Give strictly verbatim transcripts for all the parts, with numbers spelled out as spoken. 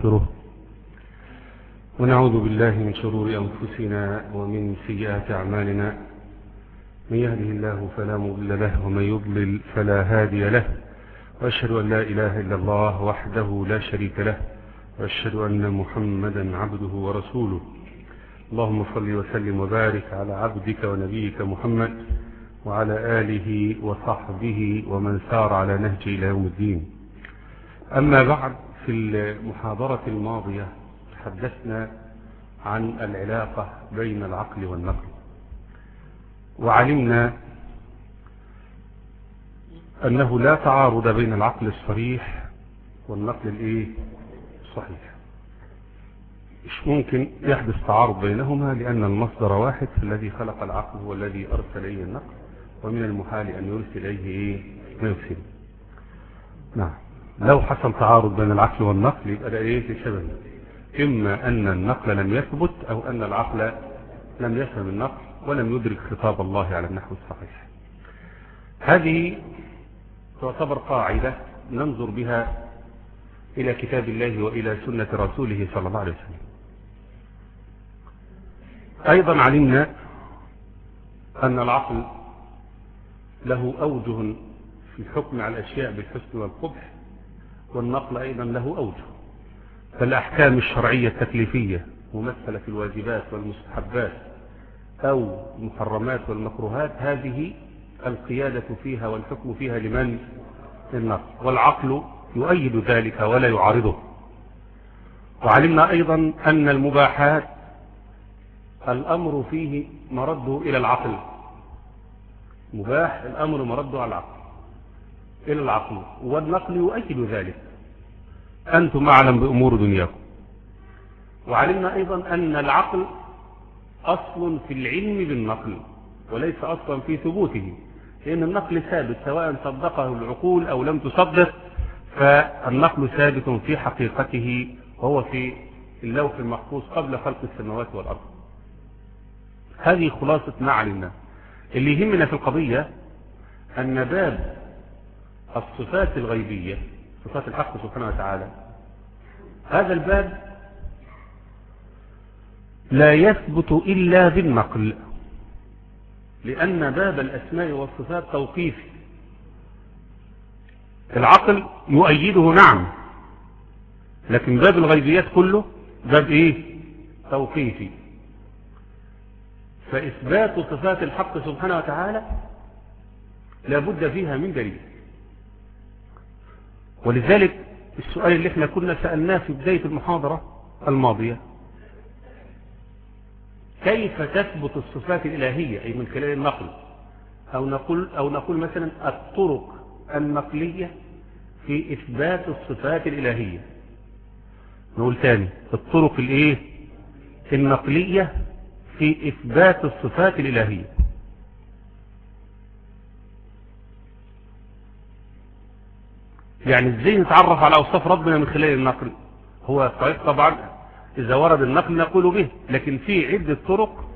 ونستغفره ونعوذ بالله من شرور أنفسنا ومن سيئات أعمالنا. من يهده الله فلا مضل له ومن يضلل فلا هادي له، وأشهد أن لا إله إلا الله وحده لا شريك له، وأشهد أن محمدا عبده ورسوله. اللهم صل وسلم وبارك على عبدك ونبيك محمد وعلى آله وصحبه ومن سار على نهجه إلى يوم الدين. أما بعد، في المحاضرة الماضية تحدثنا عن العلاقة بين العقل والنقل، وعلمنا أنه لا تعارض بين العقل الصريح والنقل الإيه؟ الصحيح. مش ممكن يحدث تعارض بينهما، لأن المصدر واحد، الذي خلق العقل هو الذي أرسل إليه النقل، ومن المحال أن يرسل إليه إيه؟ ما يرسل. نعم، لو حصل تعارض بين العقل والنقل يبقى ده إيه؟ لسبب، إما أن النقل لم يثبت أو أن العقل لم يفهم النقل ولم يدرك خطاب الله على النحو الصحيح. هذه تعتبر قاعدة ننظر بها إلى كتاب الله وإلى سنة رسوله صلى الله عليه وسلم. أيضا علمنا أن العقل له أوجه في الحكم على الأشياء بالحسن والقبح، والنقل أيضا له أوجه. فالأحكام الشرعية التكليفية ممثلة في الواجبات والمستحبات أو المحرمات والمكروهات، هذه القيادة فيها والحكم فيها لمن؟ للنقل، والعقل يؤيد ذلك ولا يعارضه. وعلمنا أيضا أن المباحات الأمر فيه مرده إلى العقل، مباح الأمر مرده على العقل إلى العقل، والنقل يؤيد ذلك، أنتم أعلم بأمور دنياكم. وعلمنا أيضا أن العقل أصل في العلم بالنقل وليس أصلا في ثبوته، لأن النقل ثابت سواء صدقه العقول أو لم تصدق، فالنقل ثابت في حقيقته وهو في اللوح المحفوظ قبل خلق السماوات والأرض. هذه خلاصة ما علمنا. اللي يهمنا في القضية أن باب الصفات الغيبية، صفات الحق سبحانه وتعالى، هذا الباب لا يثبت إلا بالنقل، لأن باب الأسماء والصفات توقيفي. العقل يؤيده نعم، لكن باب الغيبيات كله باب إيه؟ توقيفي. فإثبات صفات الحق سبحانه وتعالى لابد فيها من دليل. ولذلك السؤال اللي احنا كنا سألناه في بداية المحاضرة الماضية، كيف تثبت الصفات الإلهية؟ أي من خلال النقل، أو نقول, أو نقول مثلا الطرق النقلية في إثبات الصفات الإلهية. نقول تاني، الطرق الإيه؟ النقلية في إثبات الصفات الإلهية. يعني ازاي نتعرف على أوصاف ربنا من خلال النقل؟ هو صحيح طبعا إذا ورد النقل نقول به، لكن في عدة طرق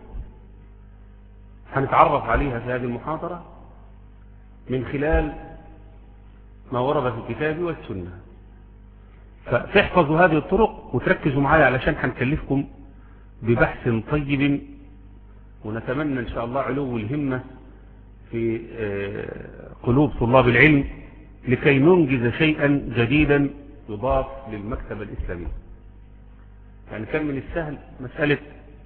هنتعرف عليها في هذه المحاضرة من خلال ما ورد في الكتاب والسنة. فتحفظوا هذه الطرق وتركزوا معايا، علشان هنكلفكم ببحث طيب، ونتمنى إن شاء الله علو الهمة في قلوب طلاب العلم لكي ننجز شيئا جديدا يضاف للمكتبة الإسلامية. يعني كان من السهل مسألة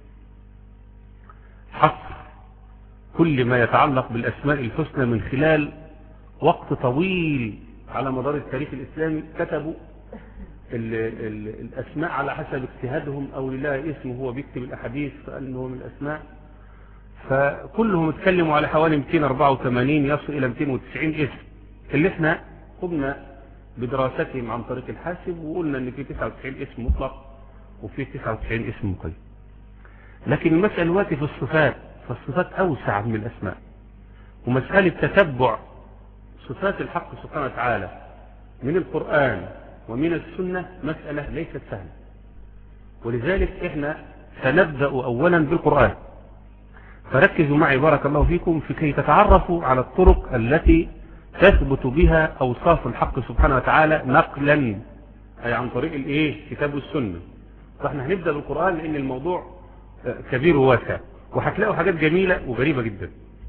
حصر كل ما يتعلق بالأسماء الحسنى من خلال وقت طويل على مدار التاريخ الإسلامي. كتبوا ال ال الأسماء على حسب اجتهادهم، أو لله اسمه هو بيكتب الأحاديث فقال إنه من الأسماء، فكلهم اتكلموا على حوالي مئتين وأربعة وثمانين يصل إلى مئتين وتسعين اسم، اللي احنا قمنا بدراستهم عن طريق الحاسب، وقلنا ان في تسعة وتسعين اسم مطلق وفي تسعة وتسعين اسم مقيد. لكن المسألة دلوقتي في الصفات، فالصفات أوسع من الأسماء، ومسألة تتبع صفات الحق سبحانه وتعالى من القرآن ومن السنة مسألة ليست سهلة. ولذلك احنا سنبدأ أولا بالقرآن، فركزوا معي بارك الله فيكم في كي تتعرفوا على الطرق التي تثبت بها أوصاف الحق سبحانه وتعالى نقلا أي عن طريق الايه كتاب والسنة. فاحنا هنبدأ بالقرآن لأن الموضوع كبير وواسع، وهتلاقوا حاجات جميلة وغريبة جدا.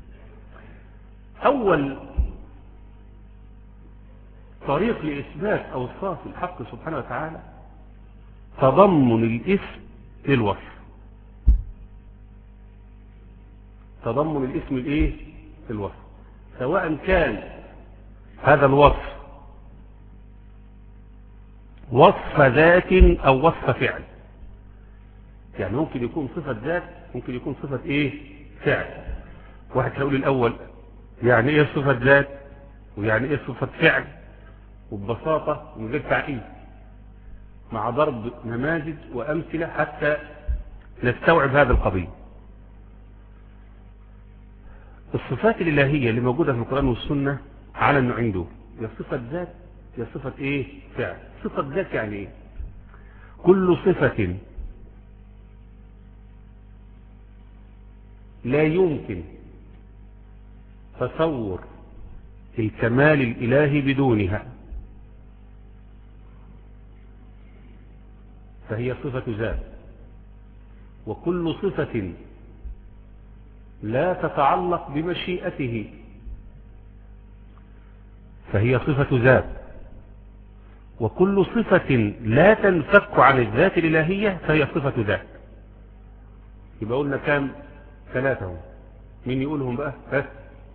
أول طريق لإثبات أوصاف الحق سبحانه وتعالى تضمن الاسم للوصف. تضمن الاسم الايه الوصف، سواء كان هذا الوصف وصف ذات او وصف فعل. يعني ممكن يكون صفة ذات، ممكن يكون صفة ايه فعل. واحد هيقول الاول يعني ايه صفة ذات ويعني ايه صفة فعل، وببساطة من غير تعقيد، مع ضرب نماذج وامثلة حتى نستوعب هذا القضية. الصفات الإلهية اللي موجودة في القرآن والسنة على النوعين دول، يا صفة ذات يا صفة ايه فعل. صفة ذات يعني ايه؟ كل صفة لا يمكن تصور الكمال الإلهي بدونها فهي صفة ذات. وكل صفة لا تتعلق بمشيئته فهي صفة ذات. وكل صفة لا تنفك عن الذات الإلهية فهي صفة ذات. يبقى قلنا كام؟ ثلاثة. مين يقولهم بقى؟ بس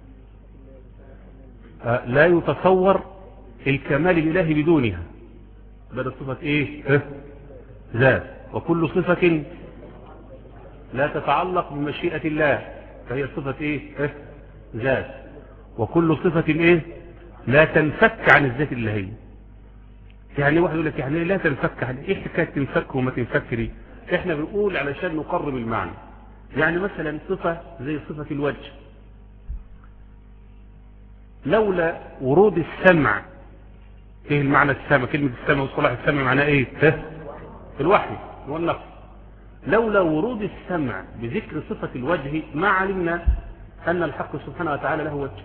آه لا يتصور الكمال الإلهي بدونها، بدأ صفة ايه؟ آه ذات. وكل صفة لا تتعلق بمشيئة الله فهي صفة ايه؟ آه ذات. وكل صفة ايه؟ لا تنفك عن الذات الإلهية. يعني واحد يقول لك يعني لا تنفك، عن ايه حكاية تنفك وما تنفكري؟ احنا بنقول علشان نقرب المعنى. يعني مثلا صفة زي صفة الوجه، لولا ورود السمع. ايه المعنى السمع؟ كلمة السمع وصلاح السمع معناه ايه؟ ها؟ الوحي والنقل. لولا ورود السمع بذكر صفة الوجه ما علمنا أن الحق سبحانه وتعالى له وجه.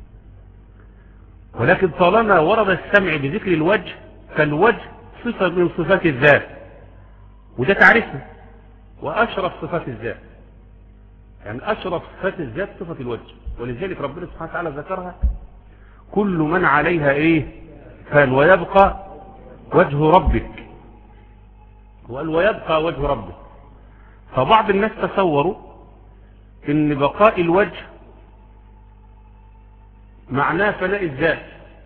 ولكن طالما ورد السمع بذكر الوجه فالوجه صفة من صفات الذات، وده تعرفه. وأشرف صفات الذات، يعني أشرف صفات الذات صفة الوجه، ولذلك ربنا سبحانه وتعالى ذكرها كل من عليها ايه فان ويبقى وجه ربك. وقال ويبقى وجه ربك. فبعض الناس تصوروا ان بقاء الوجه معناه فناء الذات.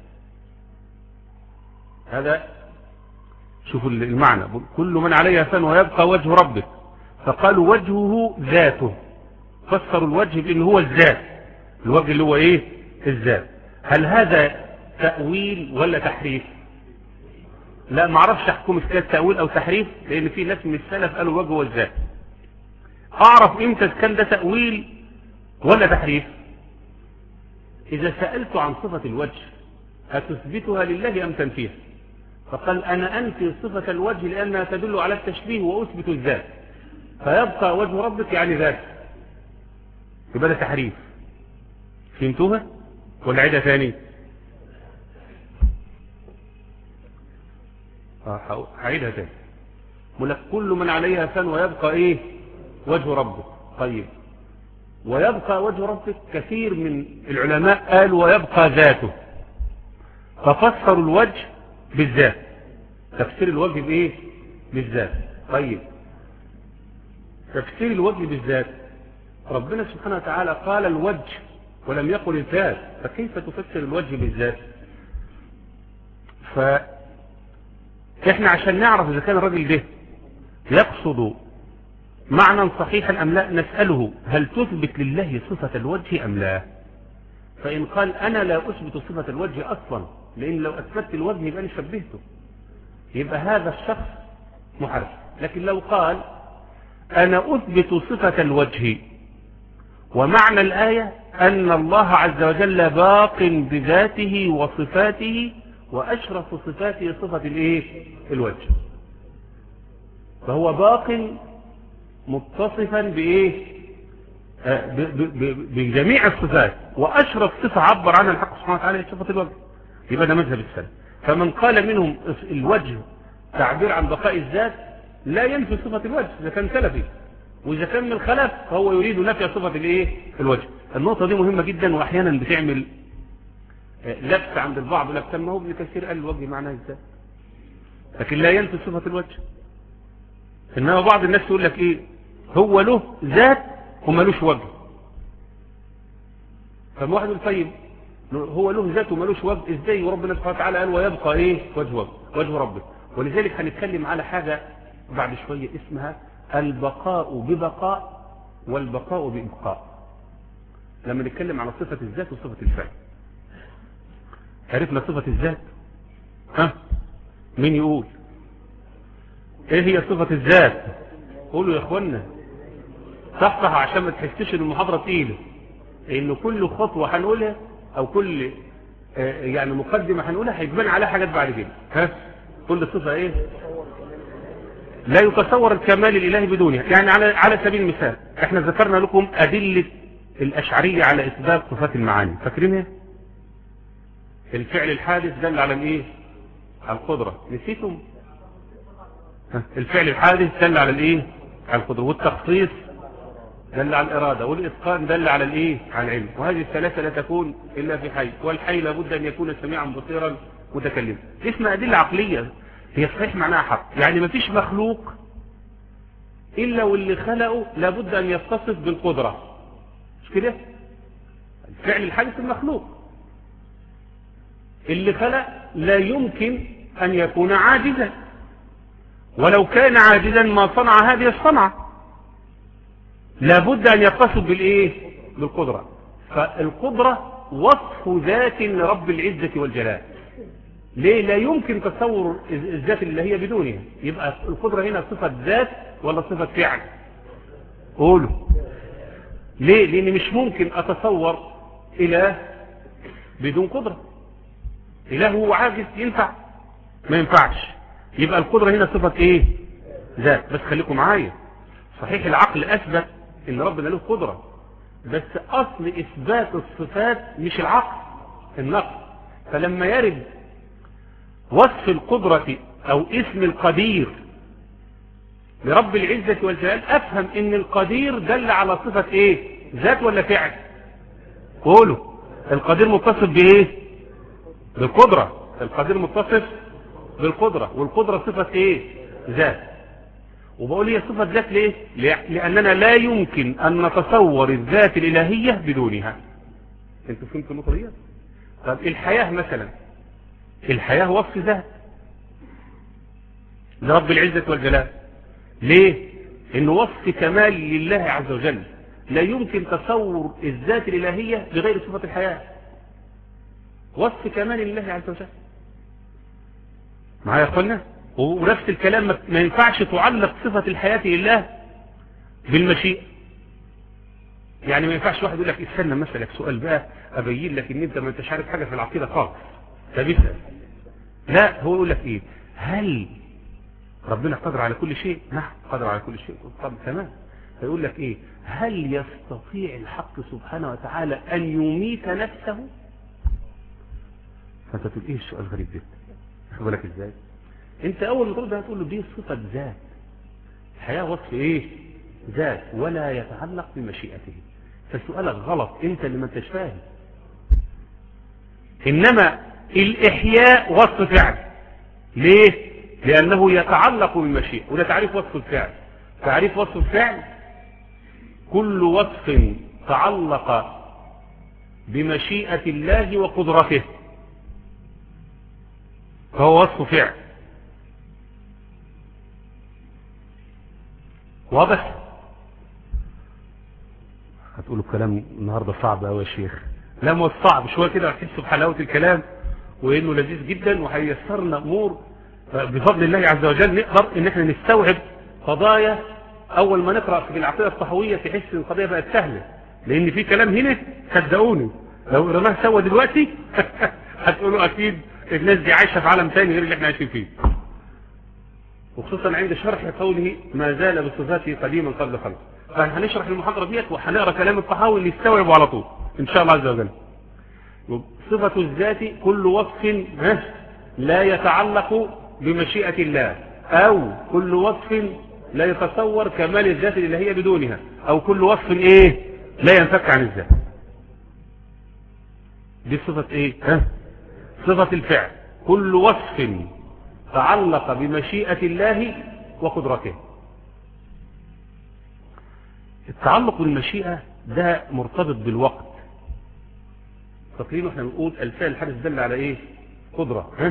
هذا شوفوا المعنى، كل من عليها فان ويبقى وجه ربك، فقالوا وجهه ذاته، فسروا الوجه بأن هو الذات، الوجه اللي هو ايه الذات. هل هذا تأويل ولا تحريف؟ لا ما اعرفش احكم اذا كان تأويل او تحريف، لان في ناس من السلف قالوا الوجه هو الذات. اعرف امتى كان ده تأويل ولا تحريف؟ اذا سألت عن صفة الوجه هتثبتها لله ام تنفيها؟ فقال انا انفي صفة الوجه لانها تدل على التشبيه واثبت الذات، فيبقى وجه ربك يعني ذات. يبقى ده تحريف. فهمتوها ولا عيدها ثاني؟ اه هعيدها ثاني. ملك كل من عليها فان ويبقى ايه وجه ربك. طيب ويبقى وجه ربك، كثير من العلماء قالوا ويبقى ذاته، ففسروا الوجه بالذات، تفسير الوجه بايه بالذات. طيب تفسير الوجه بالذات، ربنا سبحانه وتعالى قال الوجه ولم يقل الذات، فكيف تفسر الوجه بالذات؟ فإحنا عشان نعرف إذا كان الرجل ده يقصد معنى صحيحا أم لا نسأله هل تثبت لله صفة الوجه أم لا؟ فإن قال أنا لا أثبت صفة الوجه أصلا، لأن لو أثبت الوجه يبقى أنا شبهته، يبقى هذا الشخص محرف. لكن لو قال أنا أثبت صفة الوجه ومعنى الآية أن الله عز وجل باق بذاته وصفاته، وأشرف صفاته صفة الإيه؟ الوجه، فهو باق متصفا بإيه؟ بجميع الصفات، وأشرف صفة عبر عنها الحق سبحانه وتعالى صفة الوجه. يبقى ده مذهب السلف. فمن قال منهم الوجه تعبير عن بقاء الذات لا ينفي صفة الوجه إذا كان سلفي، وإذا كان من الخلف فهو يريد نفي صفة الايه الوجه. النقطة دي مهمة جدا، وأحيانا بتعمل لبس عند البعض. لبس ما هو ابن كثير قال الوجه معناه الذات، لكن لا ينفي صفة الوجه. إنما بعض الناس يقول لك إيه، هو له ذات ومالوش وجه. فما واحد يقول طيب هو له ذات ومالوش وجه ازاي، وربنا سبحانه وتعالى قال ويبقى ايه وجه وجه وجه ربه. ولذلك هنتكلم على حاجة بعد شوية اسمها البقاء ببقاء والبقاء بإبقاء. لما نتكلم على صفة الذات وصفة الفعل، عرفنا صفة الذات؟ ها مين يقول ايه هي صفة الذات؟ قولوا يا اخوانا صح صح عشان ما تحسش ان المحاضرة تقيلة، ان كل خطوة هنقولها او كل يعني مقدمة هنقولها هيتبان عليها حاجات بعد كده. ها كل صفة ايه؟ لا يتصور الكمال الالهي بدونها. يعني على على سبيل المثال احنا ذكرنا لكم ادلة الاشعرية على اثبات صفات المعاني، فاكرينها؟ الفعل الحادث دل على الايه؟ على القدرة، نسيتم؟ الفعل الحادث دل على الايه؟ على القدرة، والتخصيص دل على الإرادة، والإتقان دل على الايه؟ على العلم. وهذه الثلاثة لا تكون إلا في حي، والحي لابد أن يكون سميعا بصيرا متكلما. اسمها أدلة عقلية، هي صحيح معناها حق. يعني ما فيش مخلوق إلا واللي خلقه لابد أن يتصف بالقدرة، مش كده؟ الفعل الحادث المخلوق اللي خلق لا يمكن أن يكون عاجزا، ولو كان عاجزا ما صنع هذه الصنعة، لابد أن يتصف بالإيه؟ بالقدرة. فالقدرة وصف ذات لرب العزة والجلال. ليه؟ لا يمكن تصور الذات اللي هي بدونها. يبقى القدرة هنا صفة ذات ولا صفة فعل؟ قولوا ليه؟ لأن مش ممكن أتصور إله بدون قدرة. إله هو عاجز ينفع؟ ما ينفعش. يبقى القدرة هنا صفة إيه؟ ذات. بس خليكم معايا، صحيح العقل أثبت إن ربنا له قدرة، بس أصل إثبات الصفات مش العقل، النقل. فلما يرد وصف القدرة أو اسم القدير لرب العزة والجلال، أفهم إن القدير دل على صفة إيه؟ ذات ولا فعل؟ قولوا القدير متصف بإيه؟ بالقدرة. القدير متصف بالقدرة، والقدرة صفة إيه؟ ذات. وبقول هي صفة ذات ليه؟ لأننا لا يمكن أن نتصور الذات الإلهية بدونها. انتوا فهمتوا النقطة دي؟ طب الحياة مثلا، الحياة وصف ذات لرب العزة والجلال. ليه؟ إنه وصف كمال لله عز وجل، لا يمكن تصور الذات الإلهية بغير صفة الحياة. وصف كمال لله عز وجل. معايا يا أخوانا؟ ونفس الكلام ما ينفعش تعلق صفة الحياة لله بالمشيئة. يعني ما ينفعش واحد يقول لك استنى مثلك سؤال بقى أبين لك إن أنت ما انتش عارف حاجة في العقيدة خالص، فبيسأل. لا، هو يقول لك إيه؟ هل ربنا قادر على كل شيء؟ نعم قادر على كل شيء. طب تمام. فيقول لك إيه؟ هل يستطيع الحق سبحانه وتعالى أن يميت نفسه؟ فأنت تقول إيه السؤال غريب جدا؟ يقول لك إزاي؟ انت اول ما تقول ده هتقول له دي صفة ذات، الحياة وصف ايه؟ ذات، ولا يتعلق بمشيئته. فسؤالك غلط، انت اللي ما انتش فاهم. انما الاحياء وصف فعل. ليه؟ لانه يتعلق بالمشيئة. وده تعريف وصف الفعل. تعريف وصف الفعل كل وصف تعلق بمشيئة الله وقدرته فهو وصف فعل. واضح؟ هتقولوا الكلام النهاردة صعب قوي يا شيخ. لا مش صعب، شوية كده هتحسوا بحلاوة الكلام وانه لذيذ جدا، وهيسرنا امور بفضل الله عز وجل. نقدر ان احنا نستوعب قضايا اول ما نقرأ في العقيدة الطحوية تحس ان القضية بقت سهلة، لان في كلام هنا صدقوني لو قرناه سوا دلوقتي هتقولوا اكيد الناس دي عايشة في عالم ثاني غير اللي احنا عايشين فيه. وخصوصا عند شرح قوله ما زال بصفاته قديما قبل خلقه. فهنشرح المحاضرة ديت وهنقرا كلام الطحاوي اللي يستوعبوا على طول ان شاء الله عز وجل. صفة الذات كل وصف لا يتعلق بمشيئة الله، أو كل وصف لا يتصور كمال الذات اللي هي بدونها، أو كل وصف إيه لا ينفك عن الذات. دي صفة إيه؟ ها؟ صفة الفعل. كل وصف تعلق بمشيئة الله وقدرته. التعلق بالمشيئة ده مرتبط بالوقت. تقريبا احنا بنقول الفعل الحادث دل على ايه؟ قدرة. ها؟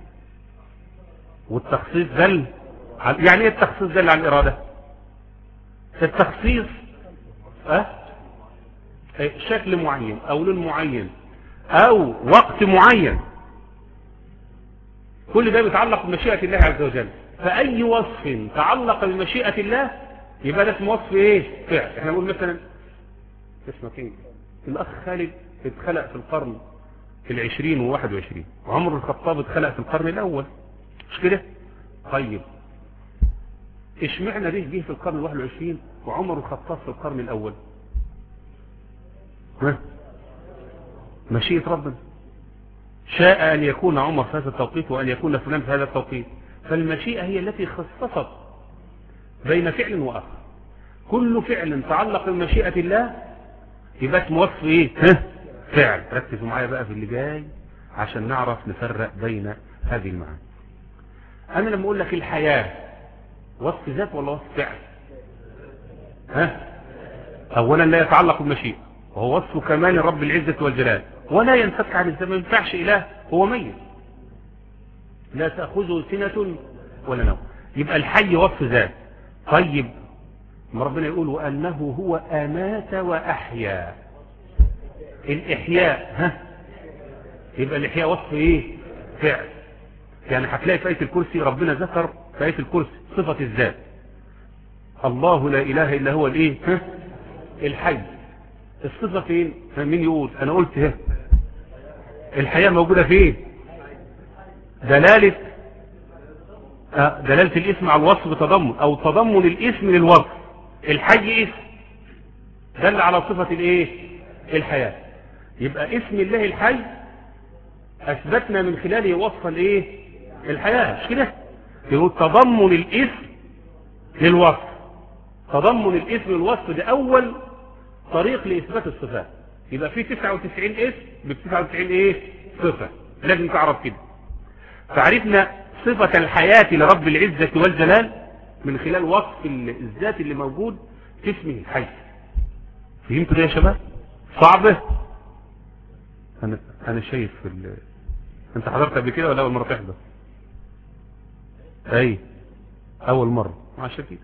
والتخصيص دل على، يعني ايه التخصيص دل على الإرادة؟ التخصيص اه شكل معين او لون معين او وقت معين، كل ده بيتعلق بمشيئة الله عز وجل. فأي وصف تعلق بمشيئة الله يبقى ده اسمه وصف ايه؟ فعل. احنا نقول مثلا اسمك ايه؟ الأخ خالد اتخلق في القرن في العشرين وواحد وعشرين، وعمر الخطاب اتخلق في القرن الأول، مش كده؟ طيب اشمعنى ده جه في القرن الواحد وعشرين وعمر الخطاب في القرن الأول؟ ها؟ مشيئة ربنا، شاء أن يكون عمر في هذا التوقيت وأن يكون فلان في هذا التوقيت. فالمشيئة هي التي خصصت بين فعل وآخر. كل فعل تعلق بمشيئة الله يبقى اسمه وصف ايه؟ ها؟ فعل. ركزوا معايا بقى في اللي جاي عشان نعرف نفرق بين هذه المعاني. أنا لما أقول لك الحياة وصف ذات ولا وصف فعل؟ ها؟ أولا لا يتعلق بالمشيئة، وهو وصف كمال رب العزة والجلال، ولا ينفك عن الزمن. ما ينفعش إله هو ميت، لا تأخذه سنة ولا نوم. يبقى الحي وصف ذات. طيب ما ربنا يقول وأنه هو أمات وأحيا، الإحياء ها؟ يبقى الإحياء وصف إيه؟ فعل. يعني هتلاقي في آية الكرسي ربنا ذكر في آية الكرسي صفة الذات، الله لا إله إلا هو الإيه؟ ها؟ الحي. الصفة فين؟ مين يقول؟ أنا قلت ها؟ الحياة موجودة فين؟ دلالة دلالة الاسم على الوصف بتضمن، أو تضمن الاسم للوصف. الحي اسم دل على صفة الايه؟ الحياة. يبقى اسم الله الحي أثبتنا من خلاله وصف الايه؟ الحياة، مش كده؟ يقول تضمن الاسم للوصف. تضمن الاسم للوصف ده أول طريق لإثبات الصفات. يبقى في تسعة وتسعين اسم ب تسعة وتسعين ايه؟ صفة. لازم تعرف كده. فعرفنا صفة الحياة لرب العزة والجلال من خلال وصف الذات اللي موجود في اسمه الحي. فهمتوا ده يا شباب؟ صعبة؟ أنا أنا شايف في ال... أنت حضرت قبل كده ولا أول مرة تحضر؟ أي أول مرة عشان كده.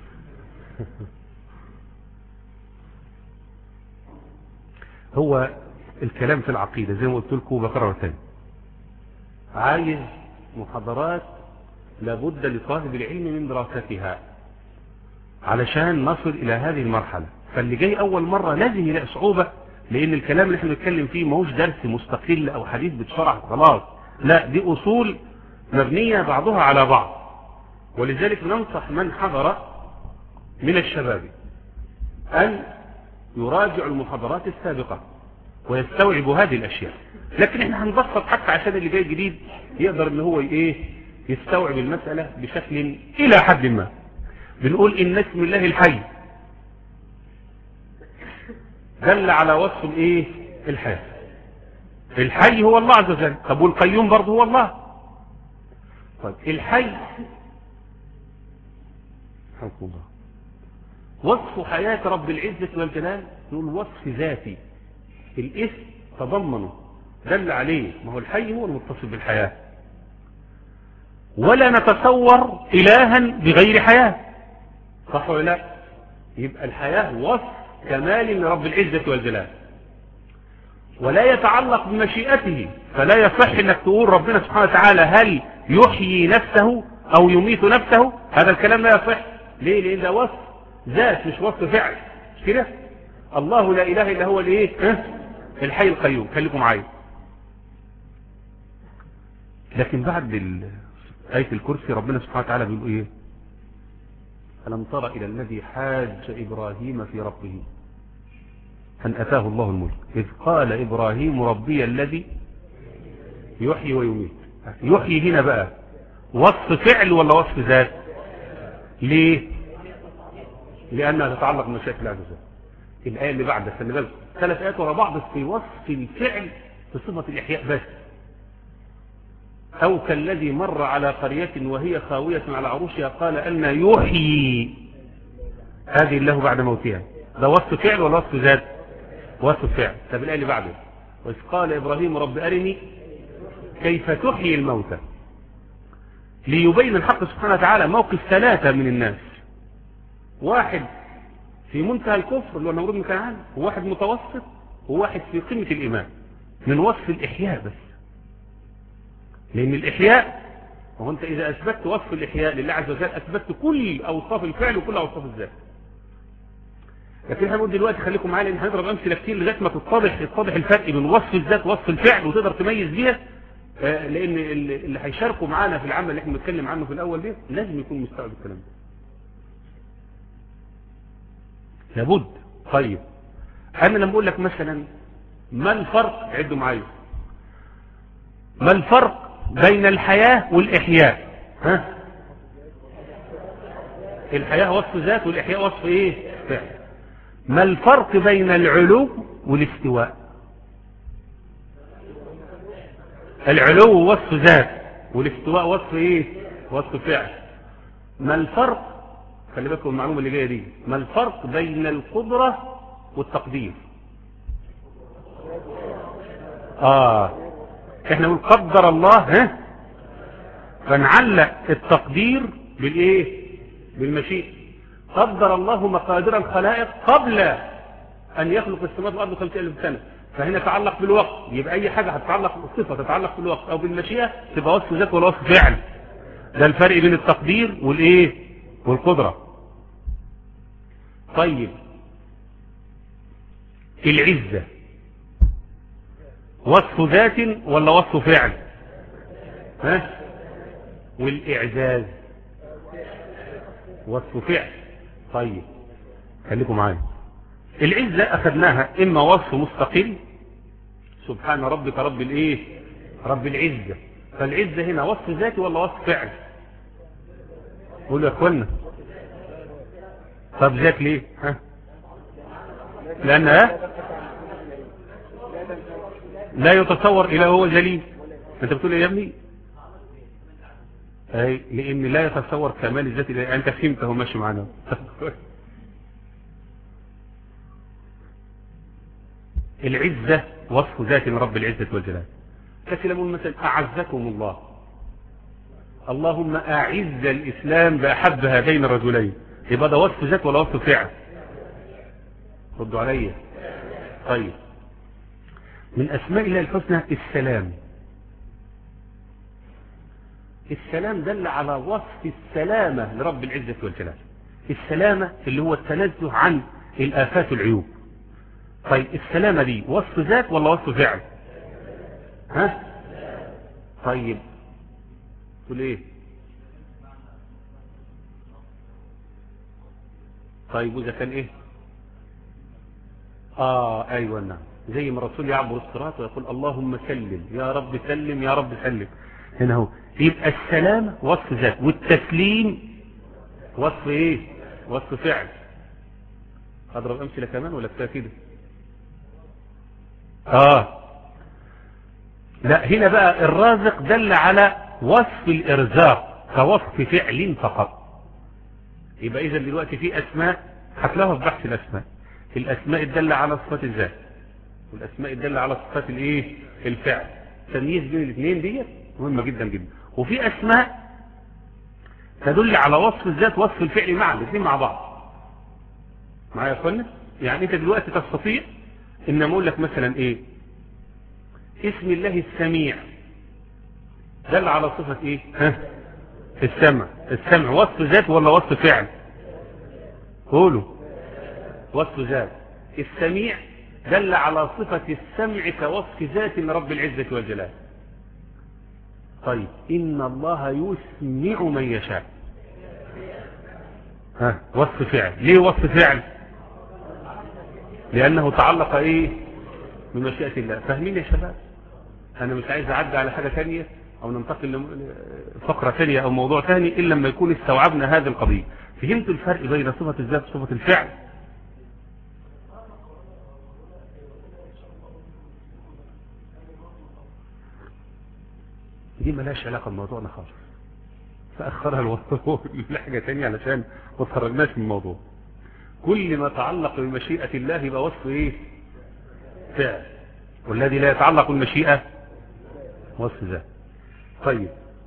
هو الكلام في العقيدة زي ما قلت لكم بكرر تاني، عايز محاضرات لابد لطالب العلم من دراستها علشان نصل إلى هذه المرحلة. فاللي جاي أول مرة لازم يلاقي صعوبة، لأن الكلام اللي احنا بنتكلم فيه ما هوش درس مستقل أو حديث بتشرح خلاص، لا دي أصول مبنية بعضها على بعض. ولذلك ننصح من حضر من الشباب أن يراجع المحاضرات السابقة ويستوعب هذه الأشياء. لكن احنا هنبسط حتى عشان اللي جاي جديد يقدر ان هو ايه يستوعب المسألة بشكل الى حد ما. بنقول ان اسم الله الحي دل على وصف الايه؟ الحياة. الحي هو الله عز وجل. طب والقيوم برضه هو الله. طيب الحي حكم الله وصف حياة رب العزة والجلال، نقول وصف ذاتي. الاسم تضمنه دل عليه، ما هو الحي هو المتصل بالحياة. ولا نتصور إلها بغير حياة، صح ولا لا؟ يبقى الحياة وصف كمال لرب العزة والجلال، ولا يتعلق بمشيئته. فلا يصح انك تقول ربنا سبحانه وتعالى هل يحيي نفسه او يميت نفسه. هذا الكلام لا يصح. ليه؟ لان ده وصف ذات مش وصف فعل، مش كده؟ الله لا اله الا هو الايه؟ الحي القيوم. خليكم معايا. لكن بعد آية الكرسي ربنا سبحانه وتعالى بيقول ايه؟ ألم تر إلى الذي حاج إبراهيم في ربه أن أتاه الله الملك إذ قال إبراهيم ربي الذي يحيي ويميت. يحيي هنا بقى وصف فعل ولا وصف ذات؟ ليه؟ لأنها تتعلق بمشيئة الله عز وجل. الآية اللي بعدها خلي بالكم ثلاث آيات ورا بعض في وصف الفعل بصفة الإحياء بس. أو كالذي مر على قرية وهي خاوية على عروشها قال أن يحيي هذه الله بعد موتها. ده وصف فعل ولا وصف ذات؟ وصف فعل. طب الآية اللي بعده وإذ قال إبراهيم رب أرني كيف تحيي الموتى، ليبين الحق سبحانه وتعالى موقف ثلاثة من الناس، واحد في منتهى الكفر اللي هو نمرود بن كنعان، وواحد متوسط، وواحد في قمة الإيمان، من وصف الإحياء بس. لأن الإحياء وهو أنت إذا أثبتت وصف الإحياء لله عز وجل أثبتت كل أوصاف الفعل وكل أوصاف الذات. لكن احنا بنقول دلوقتي خليكم معايا لأن هنضرب أمثلة كتير لغاية ما تتضح يتضح الفرق بين وصف الذات ووصف الفعل وتقدر تميز بيها، لأن اللي هيشاركوا معانا في العمل اللي احنا بنتكلم عنه في الأول ده لازم يكون مستوعب الكلام ده. لابد. طيب أنا لما أقول لك مثلا ما الفرق، عدوا معايا، ما الفرق بين الحياة والإحياء؟ ها؟ الحياة وصف ذات والإحياء وصف إيه؟ فعل. ما الفرق بين العلو والاستواء؟ العلو وصف ذات والاستواء وصف إيه؟ وصف فعل. ما الفرق، خلي بالكم المعلومة اللي جاية دي، ما الفرق بين القدرة والتقدير؟ آه احنا نقول قدر الله، ها، فنعلق التقدير بالايه؟ بالمشيئة. قدر الله مقادير الخلائق قبل ان يخلق السماوات والارض خمسين الف سنة، فهنا تعلق بالوقت، يبقى اي حاجة هتتعلق بالصفة تتعلق بالوقت او بالمشيئة تبقى وصف ذات ولا وصف فعل. ده الفرق بين التقدير والايه؟ والقدرة. طيب العزة وصف ذات ولا وصف فعل؟ ها؟ والإعزاز وصف فعل. طيب خليكم معايا، العزة أخذناها إما وصف مستقل، سبحان ربك رب الإيه؟ رب العزة. فالعزة هنا وصف ذاتي ولا وصف فعل؟ قولوا يا أخوانا. طب ذات ليه؟ ها؟ لأنها لا يتصور إلا هو جليل. أنت بتقول إيه يا ابني؟ أي لأن لا يتصور كمال الذات إلا أنت فهمته ماشي معنا. العزة وصف ذات من رب العزة والجلال. كلمون مثلا أعزكم الله، اللهم أعز الإسلام بأحب هذين الرجلين، يبقى ده وصف ذات ولا وصف فعل؟ ردوا عليا. طيب من أسماء الله الحسنى السلام. السلام دل على وصف السلامة لرب العزة والجلال. السلامة اللي هو التنزه عن الآفات والعيوب. طيب السلامة دي وصف ذات ولا وصف فعل؟ ها؟ طيب تقول ايه؟ طيب وإذا كان ايه؟ اه ايوه نعم، زي ما الرسول يعبر الصراط ويقول اللهم سلم يا رب سلم يا رب سلم. هنا هو يبقى السلام وصف ذات والتسليم وصف ايه؟ وصف فعل. اضرب امثله كمان ولا كفايه كده؟ اه لا هنا بقى الرازق دل على وصف الارزاق كوصف فعل فقط. يبقى اذا دلوقتي في اسماء هتلاقوها في بحث الاسماء، الاسماء تدل على صفات الذات والاسماء تدل على صفات الايه؟ الفعل. تمييز بين الاثنين دي مهمه جدا جدا. وفي اسماء تدل على وصف الذات وصف الفعل معا، الاثنين مع بعض. معايا يا اخوانا؟ يعني انت دلوقتي تستطيع ان اقول لك مثلا ايه؟ اسم الله السميع دل على صفه ايه؟ ها؟ السمع. السمع وصف ذات ولا وصف فعل؟ قولوا. وصف ذات. السميع دل على صفة السمع كوصف ذات لرب العزة والجلال. طيب إن الله يسمع من يشاء، ها وصف فعل. ليه وصف فعل؟ لأنه تعلق إيه؟ بمشيئة الله. فاهمين يا شباب؟ أنا مش عايز أعدي على حاجة ثانية او ننتقل لفقرة ثانية او موضوع ثاني الا لما يكون استوعبنا هذه القضية. فهمت الفرق بين صفة الذات وصفة الفعل؟ دي ملهاش علاقة بموضوعنا خالص، فأخرها لحاجة تانية علشان ما تخرجناش من الموضوع. كل ما تعلق بمشيئة الله يبقى وصف ايه؟ فعل. والذي لا يتعلق بالمشيئة وصف ذات. طيب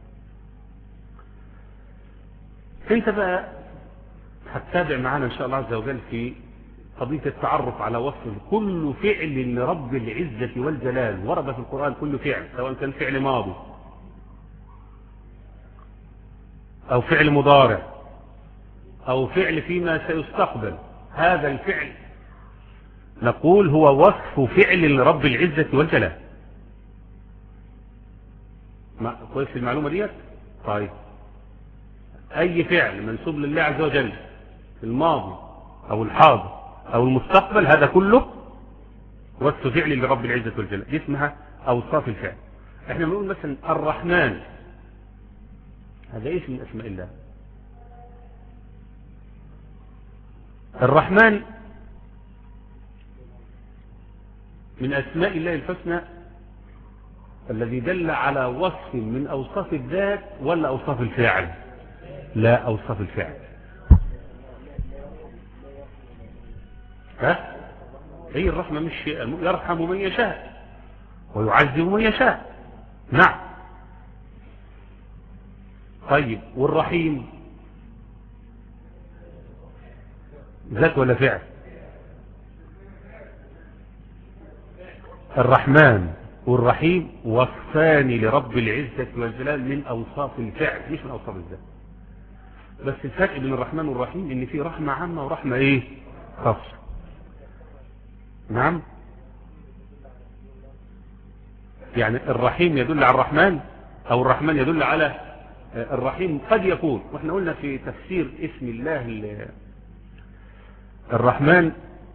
انت بقى هتتابع معانا ان شاء الله عز وجل في قضية التعرف على وصف كل فعل لرب العزة والجلال. ورد في القرآن كل فعل، سواء كان فعل ماضي او فعل مضارع او فعل فيما سيستقبل، هذا الفعل نقول هو وصف فعل لرب العزة والجلال. كويس المعلومة ديت؟ طيب اي فعل منسوب لله عز وجل في الماضي او الحاضر او المستقبل هذا كله وصف فعل لرب العزة والجلال، دي اسمها اوصاف الفعل. احنا بنقول مثلا الرحمن، هذا اسم من اسماء الله. الرحمن من اسماء الله الحسنى الذي دل على وصف من اوصاف الذات ولا اوصاف الفعل؟ لا، اوصاف الفعل. ها؟ هي الرحمة مش يرحم من يشاء ويعذب من يشاء. نعم. طيب والرحيم ذات ولا فعل؟ الرحمن والرحيم وصفان لرب العزة والجلال من اوصاف الفعل مش من اوصاف الذات. بس الفرق بين الرحمن والرحيم ان في رحمة عامة ورحمة ايه؟ خاصة. نعم. يعني الرحيم يدل على الرحمن او الرحمن يدل على الرحيم. قد يكون، واحنا قلنا في تفسير اسم الله الرحمن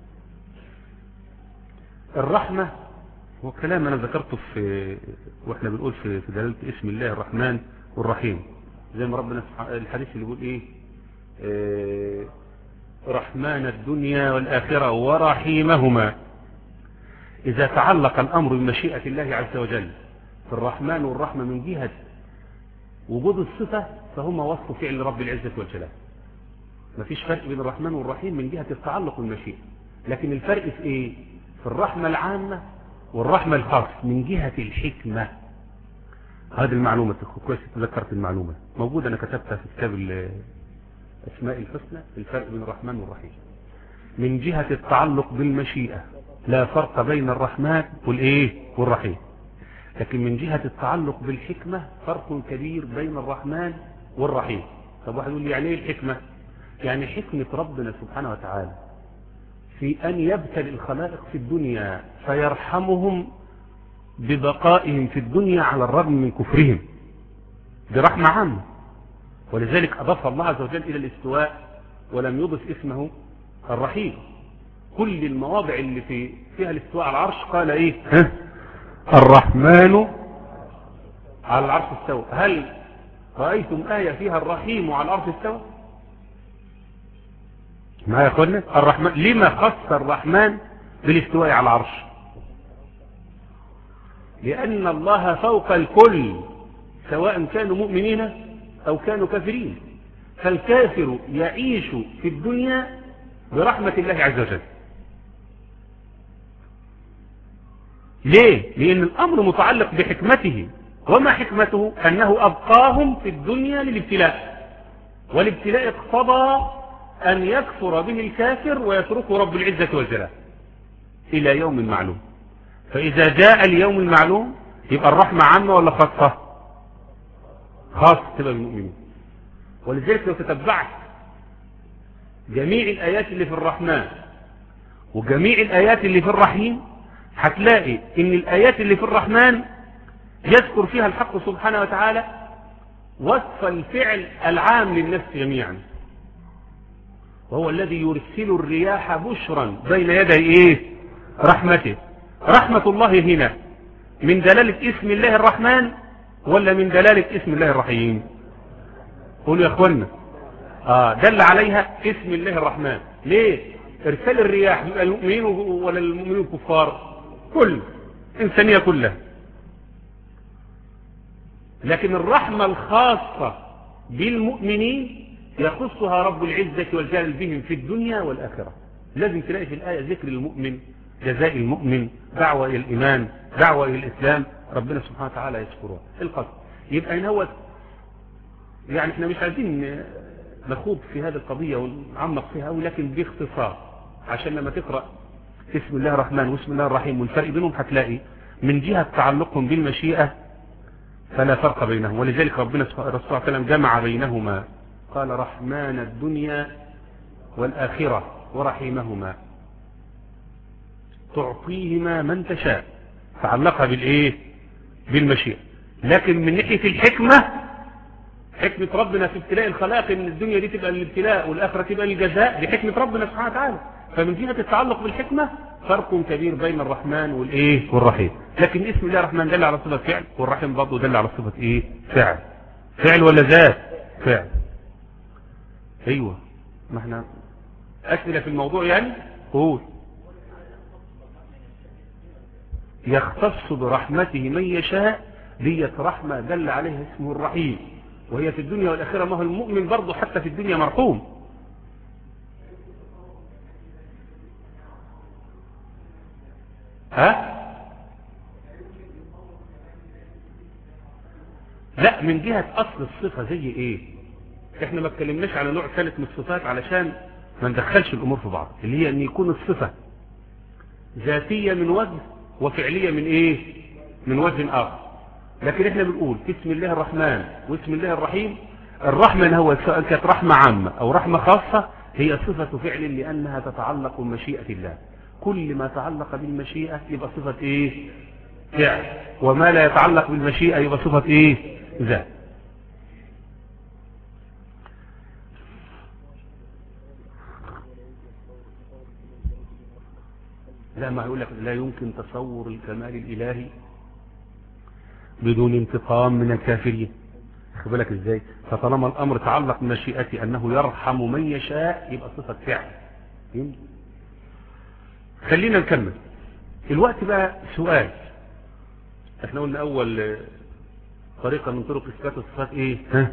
الرحمة هو كلام انا ذكرته في واحنا بنقول في في دلالة اسم الله الرحمن والرحيم، زي ما ربنا الحديث اللي بيقول ايه؟ اه رحمن الدنيا والآخرة ورحيمهما. إذا تعلق الأمر بمشيئة الله عز وجل في الرحمن والرحمة من جهة وجود الصفة فهما وصف فعل رب العزة والجلال. مفيش فرق بين الرحمن والرحيم من جهة التعلق بالمشيئة، لكن الفرق في ايه؟ في الرحمة العامة والرحمة الخاصة من جهة الحكمة. هذه المعلومة كويس تذكرت المعلومة موجودة، أنا كتبتها في كتاب الأسماء الحسنى. الفرق بين الرحمن والرحيم من جهة التعلق بالمشيئة لا فرق بين الرحمن والإيه والرحيم، لكن من جهة التعلق بالحكمة فرق كبير بين الرحمن والرحيم. طب واحد يقول لي يعني ايه الحكمة؟ يعني حكمة ربنا سبحانه وتعالى في أن يبتلي الخلائق في الدنيا فيرحمهم ببقائهم في الدنيا على الرغم من كفرهم. دي رحمة عامة، ولذلك أضاف الله عز وجل إلى الاستواء ولم يضف اسمه الرحيم. كل المواضع اللي في فيها الاستواء على العرش قال ايه؟ الرحمن على العرش استوى. هل رأيتم آية فيها الرحيم على العرش استوى؟ ما يقولنا الرحمن. لما خص الرحمن بالاستواء على العرش؟ لأن الله فوق الكل سواء كانوا مؤمنين أو كانوا كافرين، فالكافر يعيش في الدنيا برحمة الله عز وجل. ليه؟ لأن الأمر متعلق بحكمته، وما حكمته؟ أنه أبقاهم في الدنيا للابتلاء، والابتلاء اقتضى أن يكفر به الكافر ويتركه رب العزة والجلال إلى يوم معلوم. فإذا جاء اليوم المعلوم يبقى الرحمة عامة ولا خاصة؟ خاصة تبقى المؤمنين. ولذلك لو تتبعت جميع الآيات اللي في الرحمن وجميع الآيات اللي في الرحيم هتلاقي ان الآيات اللي في الرحمن يذكر فيها الحق سبحانه وتعالى وصف الفعل العام للنفس جميعا، وهو الذي يرسل الرياح بشرا بين يدي ايه؟ رحمته. رحمة الله هنا من دلالة اسم الله الرحمن ولا من دلالة اسم الله الرحيم؟ قولوا يا اخوانا. اه دل عليها اسم الله الرحمن. ليه؟ ارسال الرياح يبقى المؤمنين ولا المؤمنين الكفار؟ كل انسانية كلها. لكن الرحمة الخاصة بالمؤمنين يخصها رب العزة والجلال بهم في الدنيا والآخرة. لازم تلاقي في الآية ذكر المؤمن، جزاء المؤمن، دعوة إلى الإيمان، دعوة إلى الإسلام، ربنا سبحانه وتعالى يذكرها. القصد يبقى إن هو يعني احنا مش عايزين نخوض في هذه القضية ونعمق فيها أوي، لكن باختصار عشان لما تقرأ اسم الله الرحمن واسم الله الرحيم والفرق بينهم هتلاقي من جهة تعلقهم بالمشيئة فلا فرق بينهم. ولذلك ربنا الرسول صلى الله عليه وسلم جمع بينهما، قال رحمن الدنيا والآخرة ورحيمهما تعطيهما من تشاء. تعلقها بالايه؟ بالمشيئة. لكن من ناحية الحكمة، حكمة ربنا في ابتلاء الخلائق ان الدنيا دي تبقى الابتلاء والآخرة تبقى الجزاء، دي حكمة ربنا سبحانه وتعالى. فمن جهة التعلق بالحكمة فرق كبير بين الرحمن والايه؟ والرحيم. لكن اسم الله الرحمن دل على صفة فعل، والرحيم برضه دل على صفة ايه؟ فعل. فعل ولا ذات؟ فعل. ايوه ما احنا اسئلة في الموضوع يعني. قول. يختص برحمته من يشاء، ديت رحمة دل عليها اسمه الرحيم، وهي في الدنيا والآخرة. ما هو المؤمن برضه حتى في الدنيا مرحوم. ها؟ لا، من جهة أصل الصفة زي إيه؟ إحنا ما اتكلمناش على نوع ثالث من الصفات علشان ما ندخلش الأمور في بعض، اللي هي أن يكون الصفة ذاتية من وجه وفعلية من إيه؟ من وجه آخر. لكن إحنا بنقول في اسم الله الرحمن واسم الله الرحيم، الرحمة هو سواء كانت رحمة عامة أو رحمة خاصة هي صفة فعل لأنها تتعلق بمشيئة الله. كل ما تعلق بالمشيئة يبقى صفة إيه؟ فعل، وما لا يتعلق بالمشيئة يبقى صفة إيه؟ ذات. لا، ما يقول لك لا يمكن تصور الكمال الإلهي بدون انتقام من الكافرين. خد بالك ازاي؟ فطالما الأمر تعلق بمشيئته أنه يرحم من يشاء يبقى صفة فعل. خلينا نكمل الوقت بقى. سؤال، احنا قلنا أول طريقة من طرق إثبات الصفات إيه؟ ها؟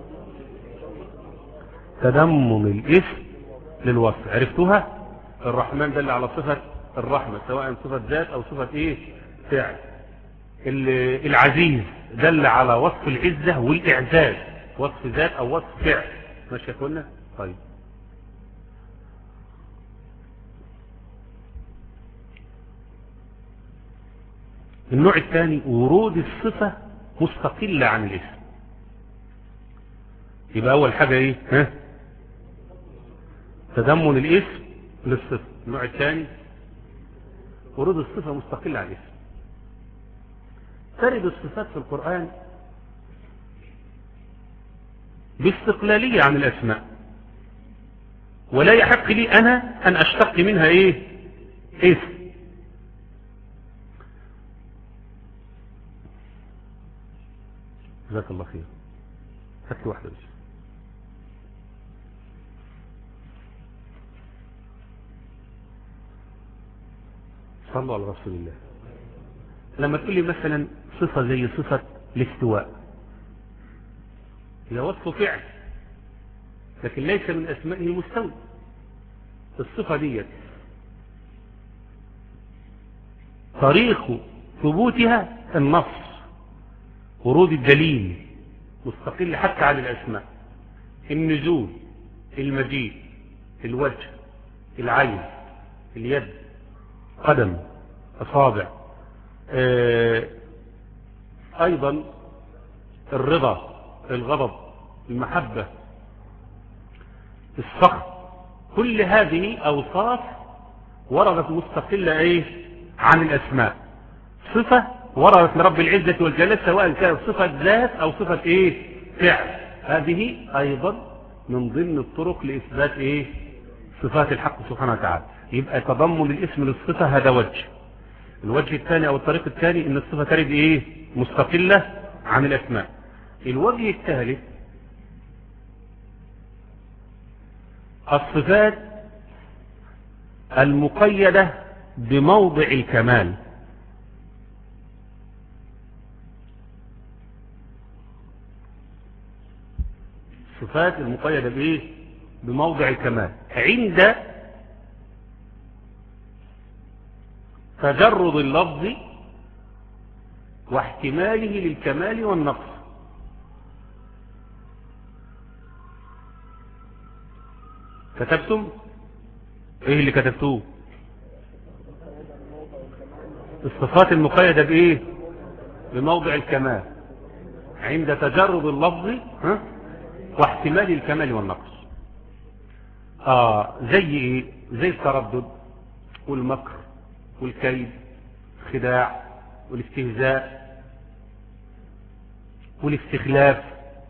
تضمن الاسم للوصف. عرفتوها؟ الرحمن دل على صفة الرحمة سواء صفة ذات أو صفة إيه؟ فعل. العزيز دل على وصف العزة والإعزاز، وصف ذات أو وصف فعل. ماشي يا اخوانا؟ طيب النوع الثاني ورود الصفة مستقلة عن الاسم. يبقى أول حاجة إيه؟ ها؟ تضمن الاسم للصفة. النوع الثاني ورود الصفة مستقلة عن الاسم. ترد الصفات في القرآن باستقلالية عن الأسماء، ولا يحق لي أنا أن أشتق منها إيه؟ اسم. جزاك الله خير. هات واحدة بس. صلوا على رسول الله. لما تقول لي مثلا صفة زي صفة الاستواء، هي وصف فعل لكن ليس من أسمائه المستوى. الصفة دي طريق ثبوتها النص، ورود الدليل مستقل حتى عن الأسماء. النزول، المجيء، الوجه، العين، اليد، قدم، أصابع، آه أيضا الرضا، الغضب، المحبة، السخط. كل هذه أوصاف وردت مستقلة إيه؟ عن الأسماء. صفة وردت لرب العزة والجلال سواء كانت صفة ذات أو صفة إيه؟ فعل. هذه أيضا من ضمن الطرق لإثبات إيه؟ صفات الحق سبحانه وتعالى. يبقى تضمن الاسم للصفة هذا وجه. الوجه الثاني أو الطريق الثاني إن الصفة ترد إيه؟ مستقلة عن الأسماء. الوجه الثالث الصفات المقيدة بموضع الكمال. الصفات المقيدة بإيه؟ بموضع الكمال عند تجرد اللفظ واحتماله للكمال والنقص. كتبتم ايه اللي كتبتوه؟ الصفات المقيدة بايه؟ بموضع الكمال عند تجرد اللفظ ها؟ واحتمال الكمال والنقص. اه زي ايه؟ زي التردد والمكر والكيد الخداع والاستهزاء والاستخلاف.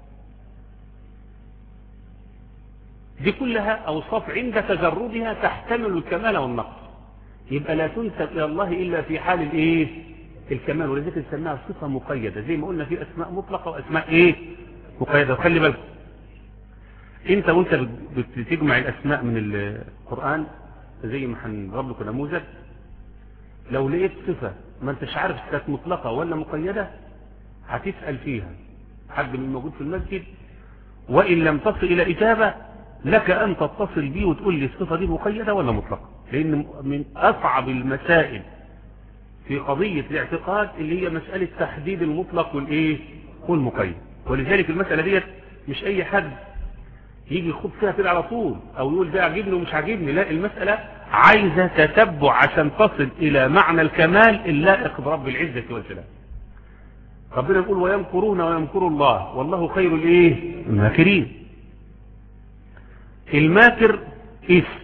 دي كلها أوصاف عند تجردها تحتمل الكمال والنقص، يبقى لا تنسب إلى الله إلا في حال الإيه؟ الكمال. ولذلك نسميها صفة مقيدة، زي ما قلنا في أسماء مطلقة وأسماء إيه؟ مقيدة. وخلي بالك أنت وأنت بتجمع الأسماء من القرآن زي ما هنضرب لكم نموذج، لو لقيت صفة ما انتش عارف كانت مطلقة ولا مقيدة هتسأل فيها حد من الموجود في المسجد، وإن لم تصل إلى إجابة لك أن تتصل بي وتقول لي الصفة دي مقيدة ولا مطلقة، لأن من أصعب المسائل في قضية الاعتقاد اللي هي مسألة تحديد المطلق والإيه والمقيد. ولذلك المسألة ديت مش أي حد يجي يخوض فيها كده على طول أو يقول ده عجبني ومش عجبني، لا، المسألة عايزة تتبع عشان تصل إلى معنى الكمال اللائق برب العزة والجلال. ربنا يقول ويمكرون ويمكر الله والله خير الايه؟ الماكرين. الماكر اسم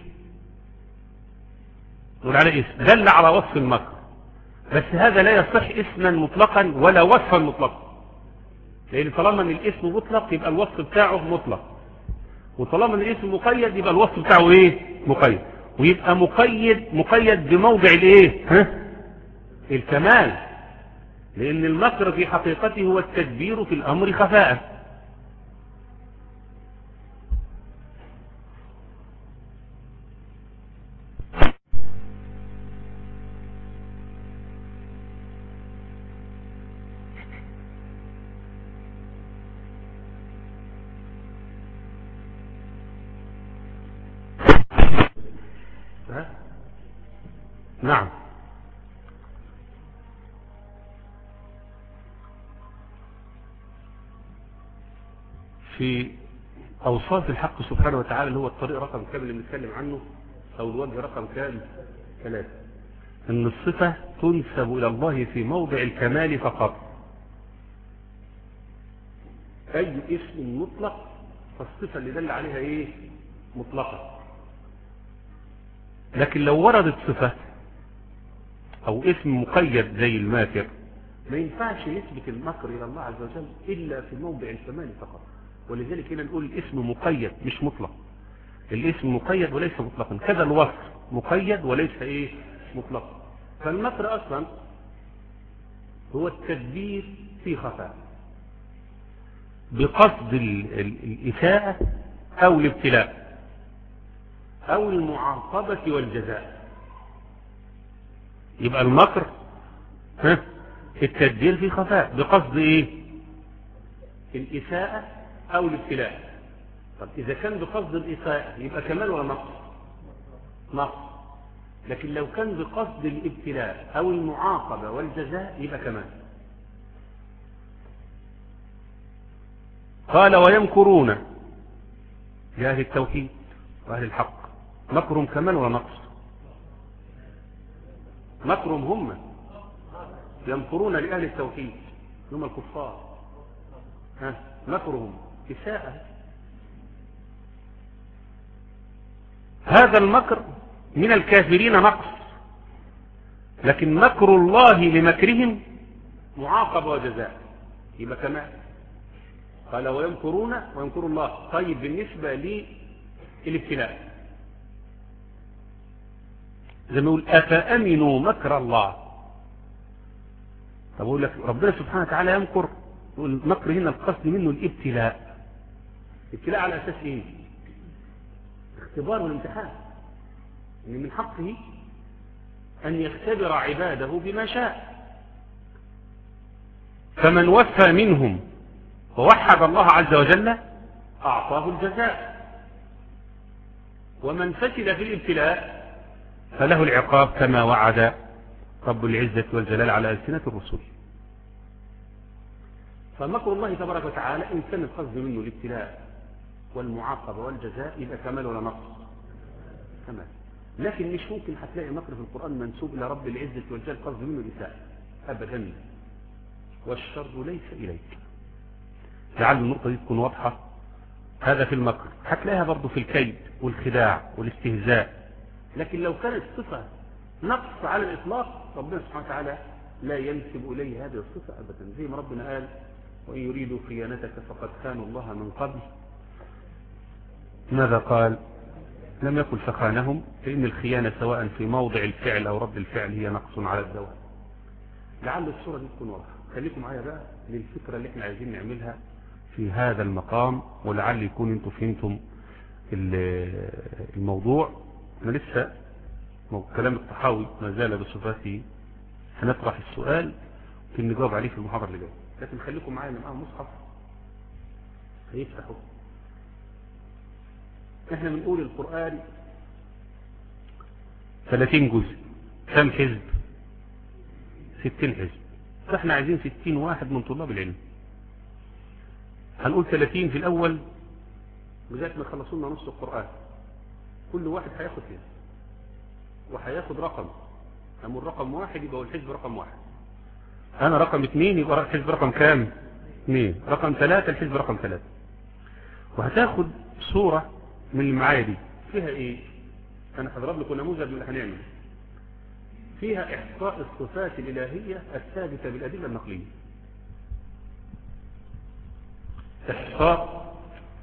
نقول عليه اسم دل على وصف المكر، بس هذا لا يصح اسما مطلقا ولا وصفا مطلقا، لان طالما ان الاسم مطلق يبقى الوصف بتاعه مطلق، وطالما ان الاسم مقيد يبقى الوصف بتاعه ايه؟ مقيد. ويبقى مقيد مقيد بموضع الايه؟ ها؟ الكمال، لأن المكر في حقيقته هو التدبير في الأمر خفاء. نعم. في أوصاف الحق سبحانه وتعالى اللي هو الطريق رقم كام اللي بنتكلم عنه، أو الوجه رقم كام؟ ثلاثة. إن الصفة تنسب إلى الله في موضع الكمال فقط. أي اسم مطلق فالصفة اللي دل عليها إيه؟ مطلقة. لكن لو وردت صفة أو اسم مقيد زي الماكر ما ينفعش نثبت المكر إلى الله عز وجل إلا في موضع الكمال فقط. ولذلك هنا نقول الاسم مقيد مش مطلق، الاسم مقيد وليس مطلقا، كذا الوصف مقيد وليس ايه؟ مطلق. فالمكر اصلا هو التدبير في خفاء بقصد الإساءة او الابتلاء او المعاقبة والجزاء. يبقى المكر ها التدبير في خفاء بقصد ايه؟ الإساءة أو الابتلاء. طب إذا كان بقصد الإساءة يبقى كمال ولا نقص؟ نقص. لكن لو كان بقصد الابتلاء أو المعاقبة والجزاء يبقى كمال. قال ويمكرون لأهل التوحيد وأهل الحق، مكرهم كمال ولا نقص؟ مكرهم هم يمكرون لأهل التوحيد هم الكفار، ها مكرهم إساءة. هذا المكر من الكافرين نقص، لكن مكر الله لمكرهم معاقبة وجزاء يبقى كمان. قال ويمكرون ويمكر الله. طيب بالنسبة للابتلاء زي ما يقول أفأمنوا مكر الله. طب أقول لك ربنا سبحانه وتعالى يمكر والمكر هنا القصد منه الابتلاء. الابتلاء على أساس إيه؟ اختبار والامتحان، إن من حقه أن يختبر عباده بما شاء. فمن وفى منهم ووحد الله عز وجل أعطاه الجزاء، ومن فشل في الابتلاء فله العقاب كما وعد رب العزة والجلال على ألسنة الرسل. فمكر الله تبارك وتعالى إن كان القصد منه الابتلاء والمعاقبة والجزاء يبقى كمال ولا نقص؟ كمال. لكن مش ممكن هتلاقي مكر في القرآن منسوب إلى رب العزة والجلال قصد منه الإساءة أبدا، والشر ليس إليك. لعل النقطة دي تكون واضحة. هذا في المكر. هتلاقيها برضو في الكيد والخداع والاستهزاء. لكن لو كانت صفة نقص على الإطلاق ربنا سبحانه وتعالى لا ينسب إليه هذه الصفة أبدا، زي ما ربنا قال وإن يريدوا خيانتك فقد خانوا الله من قبل. ماذا قال؟ لم يقل فخانهم، لأن الخيانة سواء في موضع الفعل أو رد الفعل هي نقص على الدوام. لعل الصورة دي تكون واضحة. خليكم معايا بقى للفكرة اللي احنا عايزين نعملها في هذا المقام، ولعل يكون انتم فهمتم الموضوع. انا لسه كلام الطحاوي ما زال بصفاته، هنطرح السؤال يمكن نجاوب عليه في المحاضرة اللي جايه، لكن خليكم معايا من معاهم مصحف هيفتحوا. احنا بنقول القرآن ثلاثين جزء، كم حزب؟ ستين حزب. فاحنا عايزين ستين واحد من طلاب العلم. هنقول ثلاثين في الأول لغاية ما يخلصوا لنا نص القرآن. كل واحد هياخد حزب وهياخد رقم. أما الرقم واحد يبقى الحزب رقم واحد. أنا رقم اثنين يبقى الحزب رقم كام؟ اثنين. رقم ثلاثة الحزب رقم ثلاثة. وهتاخد صورة من المعايا دي فيها إيه؟ أنا هضرب لكم نموذج من اللي هنعمل. فيها إحصاء الصفات الإلهية الثابتة بالأدلة النقلية. إحصاء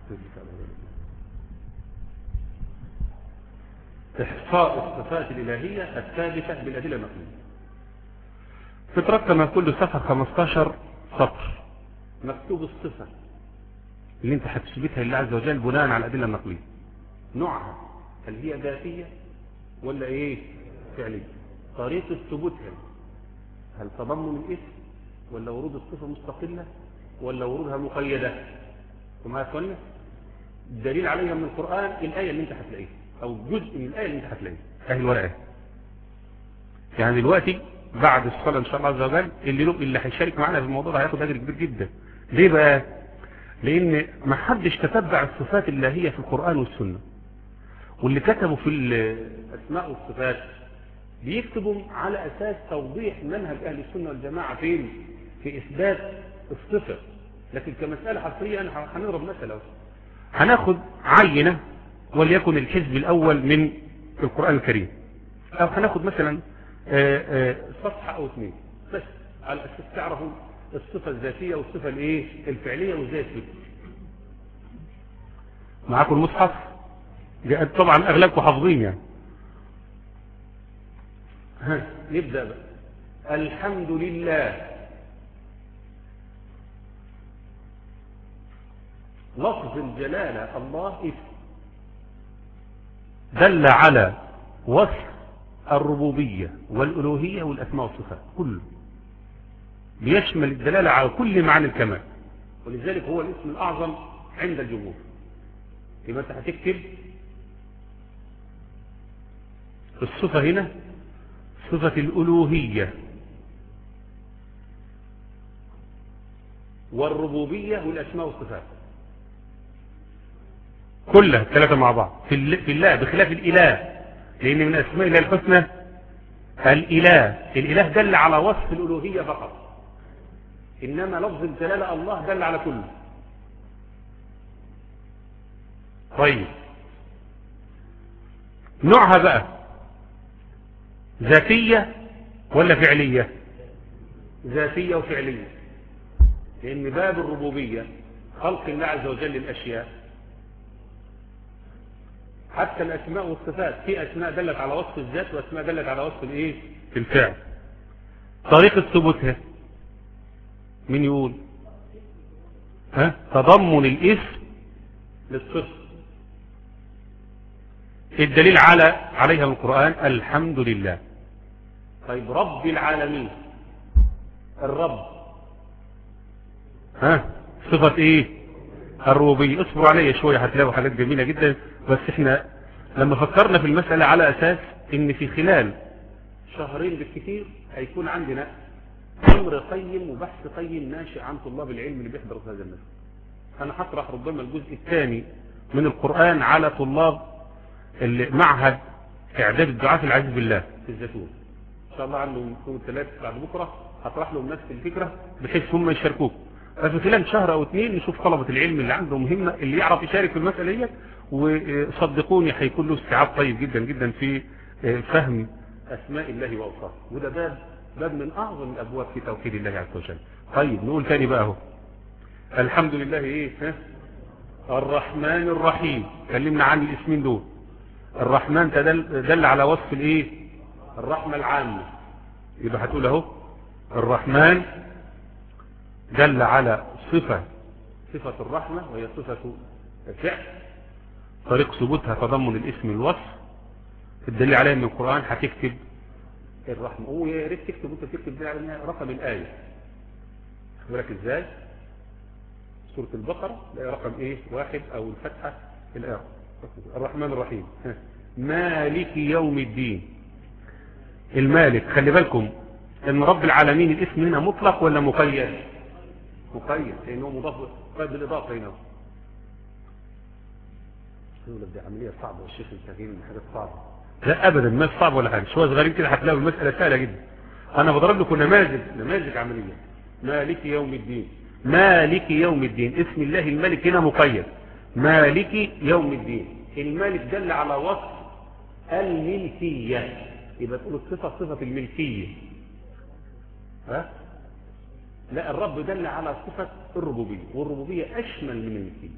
إحصاء الصفات الإلهية الثابتة بالأدلة النقلية. تترقم كل صفحة خمستاشر سطر مكتوب الصفة اللي انت هتثبتها لله عز وجل بناء على الأدلة النقلية. نوعها هل هي ذاتية ولا ايه فعلية؟ طريقة ثبوتها هل تضمن الاسم ولا ورود الصفة مستقلة ولا ورودها مقيدة؟ وما أتقلنا الدليل عليها من القرآن الآية اللي انت هتلاقيها او جزء من الآية اللي انت هتلاقيها اهي الورقة. يعني دلوقتي بعد الصلاة ان شاء الله عز وجل اللي اللي هيشارك معنا في الموضوع ده هياخد اجر كبير جدا. ليه بقى؟ لان ما حدش تتبع الصفات الإلهية في القرآن والسنة، واللي كتبوا في الاسماء والصفات بيكتبوا على اساس توضيح منهج اهل السنة والجماعة فين في اثبات الصفة. لكن كمسألة حصرية انا هنضرب مثلا، هناخد عينة وليكن الحزب الاول من القرآن الكريم، او هناخد مثلا صفحة او اثنين بس على اساس تعرفوا الصفة الذاتية والصفة الايه الفعلية وازاي تثبتها. معاكم المصحف؟ طبعا اغلبكم حافظين يعني. ها نبدأ بقى. الحمد لله لفظ الجلالة الله اسم دل على وصف الربوبية والألوهية والأسماء والصفات كله، بيشمل الدلالة على كل معنى الكمال، ولذلك هو الاسم الأعظم عند الجمهور. يبقى انت هتكتب الصفة هنا صفة الألوهية والربوبية والأسماء والصفات كلها الثلاثة مع بعض في الله، بخلاف الإله، لأن من أسماء الله الحسنى الإله. الإله دل على وصف الألوهية فقط، إنما لفظ الجلالة الله دل على كله. طيب نوعها بقى ذاتية ولا فعلية؟ ذاتية وفعلية، لأن باب الربوبية خلق الله عز وجل للأشياء. حتى الأسماء والصفات في أسماء دلت على وصف الذات وأسماء دلت على وصف الإيه الفعل. طريقة ثبوتها مين يقول؟ ها تضمن الاسم للصفة. الدليل على عليها من القرآن الحمد لله. طيب رب العالمين، الرب ها صفة ايه؟ الربوبية. اصبروا عليا شوية هتلاقوا حاجات جميلة جدا، بس احنا لما فكرنا في المسألة على اساس ان في خلال شهرين بالكثير هيكون عندنا امر قيم وبحث قيم ناشئ عن طلاب العلم اللي بيحضروا في هذا المسجد. انا هطرح ربما الجزء الثاني من القرآن على طلاب المعهد اعداد الدعاة العزيز بالله في الزيتون. ان شاء الله عندهم يوم الثلاث بعد بكرة هطرح لهم نفس الفكرة بحيث هم يشاركوك. ففي خلال شهر او اثنين نشوف طلبة العلم اللي عندهم مهمة اللي يعرف يشارك في المسألة دي، وصدقوني هيكون له استيعاب طيب جدا جدا في فهم اسماء الله واوصافه، وده باب باب من اعظم الابواب في توحيد الله عز وجل. طيب نقول تاني بقى اهو الحمد لله ايه؟ ها الرحمن الرحيم. كلمنا عن الاسمين دول. الرحمن تدل دل على وصف الايه؟ الرحمة العامة. يبقى هتقول اهو الرحمن دل على صفة صفة الرحمة وهي صفة الفعل، طريق ثبوتها تضمن الاسم الوصف. الدليل عليها من القرآن هتكتب الرحمة، ويا ريت تكتب وانت تكتب دي على رقم الآية. بالك ازاي؟ سورة البقرة لا رقم ايه؟ واحد او الفتحة الآية. الرحمن الرحيم مالك يوم الدين. المالك خلي بالكم ان رب العالمين الاسم هنا مطلق ولا مقيد؟ مقيد لانه مضاف قيد بالاضافه هنا. يقول لك دي عمليه صعبه والشيخ الكريم حاجات صعبه. لا ابدا ما صعب ولا حاجه، شويه صغيرين كده هتلاقوا المساله سهله جدا. انا بضرب لكم نماذج نماذج عمليه. مالك يوم الدين، مالك يوم الدين اسم الله الملك هنا مقيد. مالك يوم الدين، المالك دل على وصف الملكيه، يبقى تقول الصفه صفه الملكيه. ها لا الرب دل على صفة الربوبية، والربوبية أشمل من الملكية.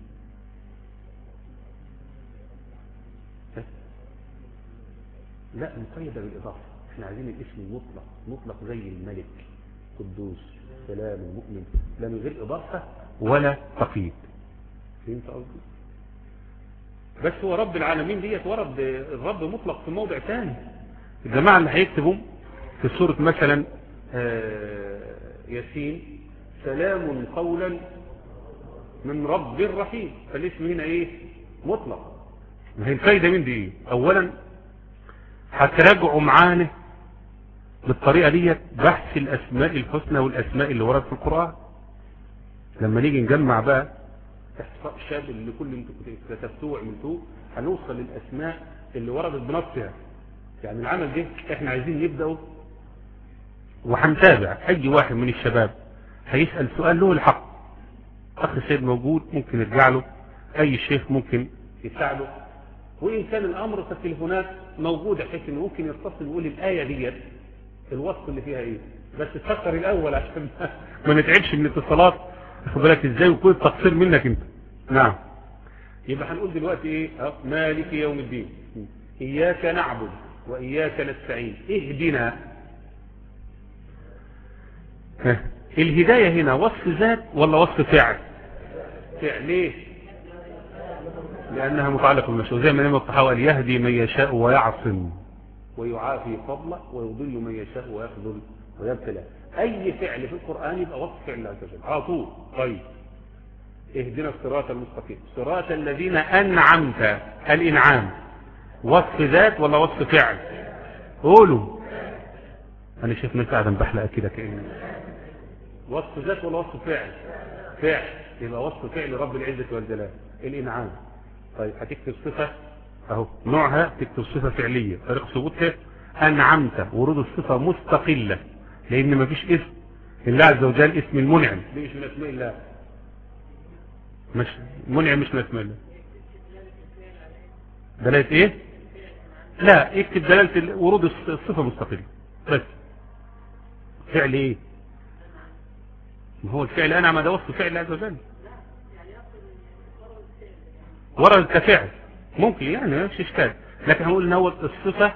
لا مقيدة بالإضافة. احنا عايزين الاسم المطلق مطلق زي الملك قدوس سلام المؤمن، لا من غير إضافة ولا تقييد. فهمت قصدي؟ بس هو رب العالمين ديت ورد الرب مطلق في موضع ثاني. الجماعة اللي هيكتبوا في سورة مثلا آه ياسين سلام قولا من رب رحيم، فالاسم هنا ايه؟ مطلق. ما هي الفايدة من دي ايه؟ اولا هتراجعوا معانا بالطريقة دي بحث الاسماء الحسنى والاسماء اللي وردت في القرآن. لما نيجي نجمع بقى احصاء شامل اللي كل انتوا كتبتوه وعملتوه هنوصل للاسماء اللي وردت بنفسها. يعني العمل ده احنا عايزين نبدأه وهنتابع. اي واحد من الشباب هيسأل سؤال له الحق، اخ سيد موجود ممكن يرجع له، اي شيخ ممكن يساعده، وان كان الامر فالتليفونات موجودة حيث انه ممكن يتصل ويقول الايه ديت الوصف اللي فيها ايه. بس تفكر الاول عشان ما نتعبش من الاتصالات. خد بالك ازاي ويكون التقصير منك انت. نعم يبقى هنقول دلوقتي ايه؟ مالك يوم الدين اياك نعبد واياك نستعين اهدنا. الهداية هنا وصف ذات ولا وصف فعل؟ فعل. ليه؟ لأنها متعلقة بالمشروع، زي ما الإمام الطحاوي قال يهدي من يشاء ويعصم ويعافي فضله ويضل من يشاء ويخذل ويبتلى. أي فعل في القرآن يبقى وصف فعل الله عز وجل على طول. طيب اهدنا الصراط المستقيم صراط الذين أنعمت. الإنعام وصف ذات ولا وصف فعل؟ قولوا. أنا شايف ناس قاعدة بحلقة كده كأني وصف ذات ولا وصف فعل؟ فعل. يبقى وصف فعل رب العزة والجلال الإنعام. طيب هتكتب صفة اهو نوعها تكتب صفة فعلية طريق ثبوتها أنعمت، ورود الصفة مستقلة لأن ما فيش اسم الله عز وجل اسم المنعم. ليه مش من أسماء الله؟ مش منعم مش من أسماء الله. دلالة ايه؟ لا اكتب دلالة ورود الصفة مستقلة بس. فعل ايه؟ ما هو الفعل أنعم ده وصف فعل الله عز وجل ورد كفعل ممكن يعني مش اشكال، لكن هنقول ان هو الصفة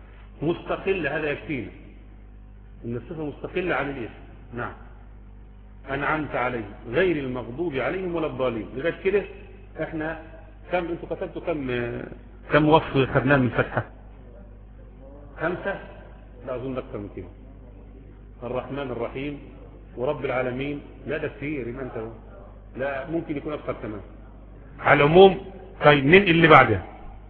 مستقلة هذا يكفينا ان الصفة مستقلة عن الاسم. نعم أنعمت عليهم غير المغضوب عليهم ولا الضالين. لغاية كده احنا كم انتوا كتبتوا كم كم وصف خدناه من الفتحة؟ خمسة؟ لا أظن أكثر من كده. الرحمن الرحيم ورب العالمين. لا ده كثير. يبقى انت لا ممكن يكون أكثر كمان على العموم. طيب من اللي بعدها؟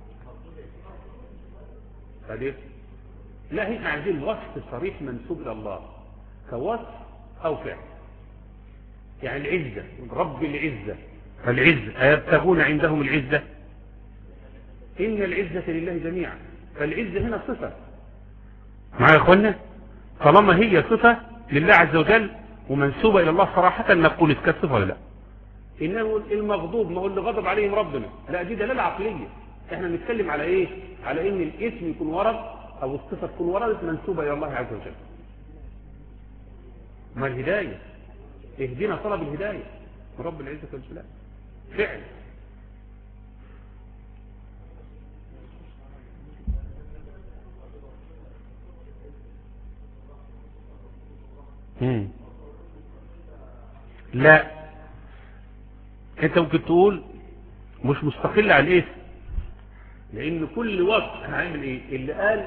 بعدين لا هي عايزين وصف صريح منسوب إلى الله كوصف أو فعل. يعني العزة، رب العزة، فالعزة أيبتغون عندهم العزة؟ إن العزة لله جميعا. فالعزة هنا صفة معايا يا أخوانا. طالما هي صفة لله عز وجل ومنسوبة إلى الله صراحة نقول إذا كانت صفة ولا لا. إنه المغضوب نقول له غضب عليهم ربنا، لا دي دلالة عقلية. إحنا بنتكلم على إيه؟ على إن الاسم يكون ورد أو الصفة تكون وردت منسوبة إلى الله عز وجل. ما الهداية اهدنا طلب الهداية من رب العزة والجلال فعل. مم. لا انت ممكن تقول مش مستقل على الاسم، لان كل وقت هنعمل ايه اللي قال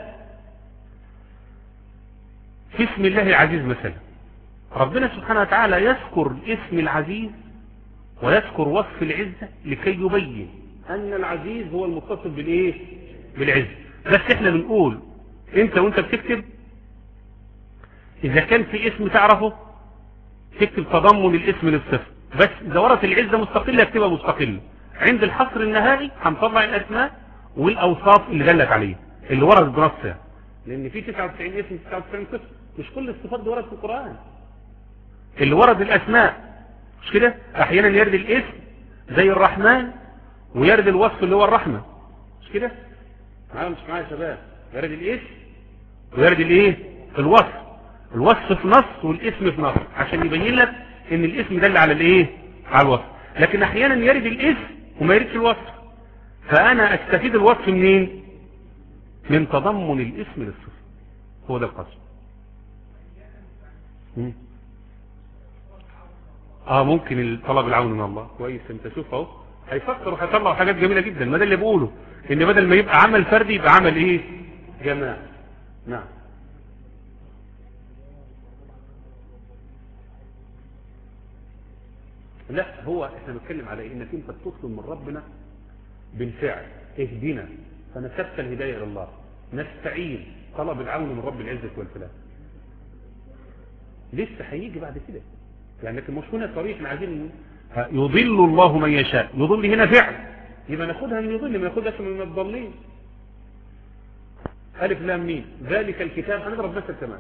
في اسم الله العزيز مثلا. ربنا سبحانه وتعالى يذكر اسم العزيز ويذكر وصف العزة لكي يبين ان العزيز هو المتصف بالايه بالعزة. بس احنا بنقول انت وانت بتكتب اذا كان في اسم تعرفه تكتب تضمن الاسم للصفة، بس اذا وردت العزة مستقلة اكتبها مستقلة. عند الحصر النهائي هنطلع الاسماء والاوصاف اللي دلت عليه اللي وردت بنصها، لان في تسعة وتسعين اسم تسعة وتسعين صفة. مش كل الصفات دي وردت في القرآن. اللي ورد الاسماء مش كده، احيانا يرد الاسم زي الرحمن ويرد الوصف اللي هو الرحمة مش كده. معايا مش معايا يا شباب؟ يرد الاسم ويرد الايه الوصف. الوصف في نص والاسم في نص عشان يبين لك ان الاسم دل على الايه على الوصف. لكن احيانا يرد الاسم وما يردش الوصف، فانا استفيد الوصف منين؟ من تضمن الاسم للصفة. هو ده القصد. اه ممكن طلب العون من الله. كويس انت شوف اهو هيفكر وهيطلع حاجات جميلة جدا. ما ده اللي بقوله ان بدل ما يبقى عمل فردي يبقى عمل ايه جماعي. نعم لا هو احنا بنتكلم على انك انت بتطلب من ربنا بالفعل اهدنا، فنسبت الهدايه الى الله. نستعين طلب العون من رب العزه والفلاح. لسه هيجي بعد كده يعني، لكن مش هنا صريح. احنا عايزين يضل الله من يشاء. يضل هنا فعل يبقى ناخدها من يضل، ما ياخدها من الضالين. الف لام ميم ذلك الكتاب. هنضرب مثل كمان.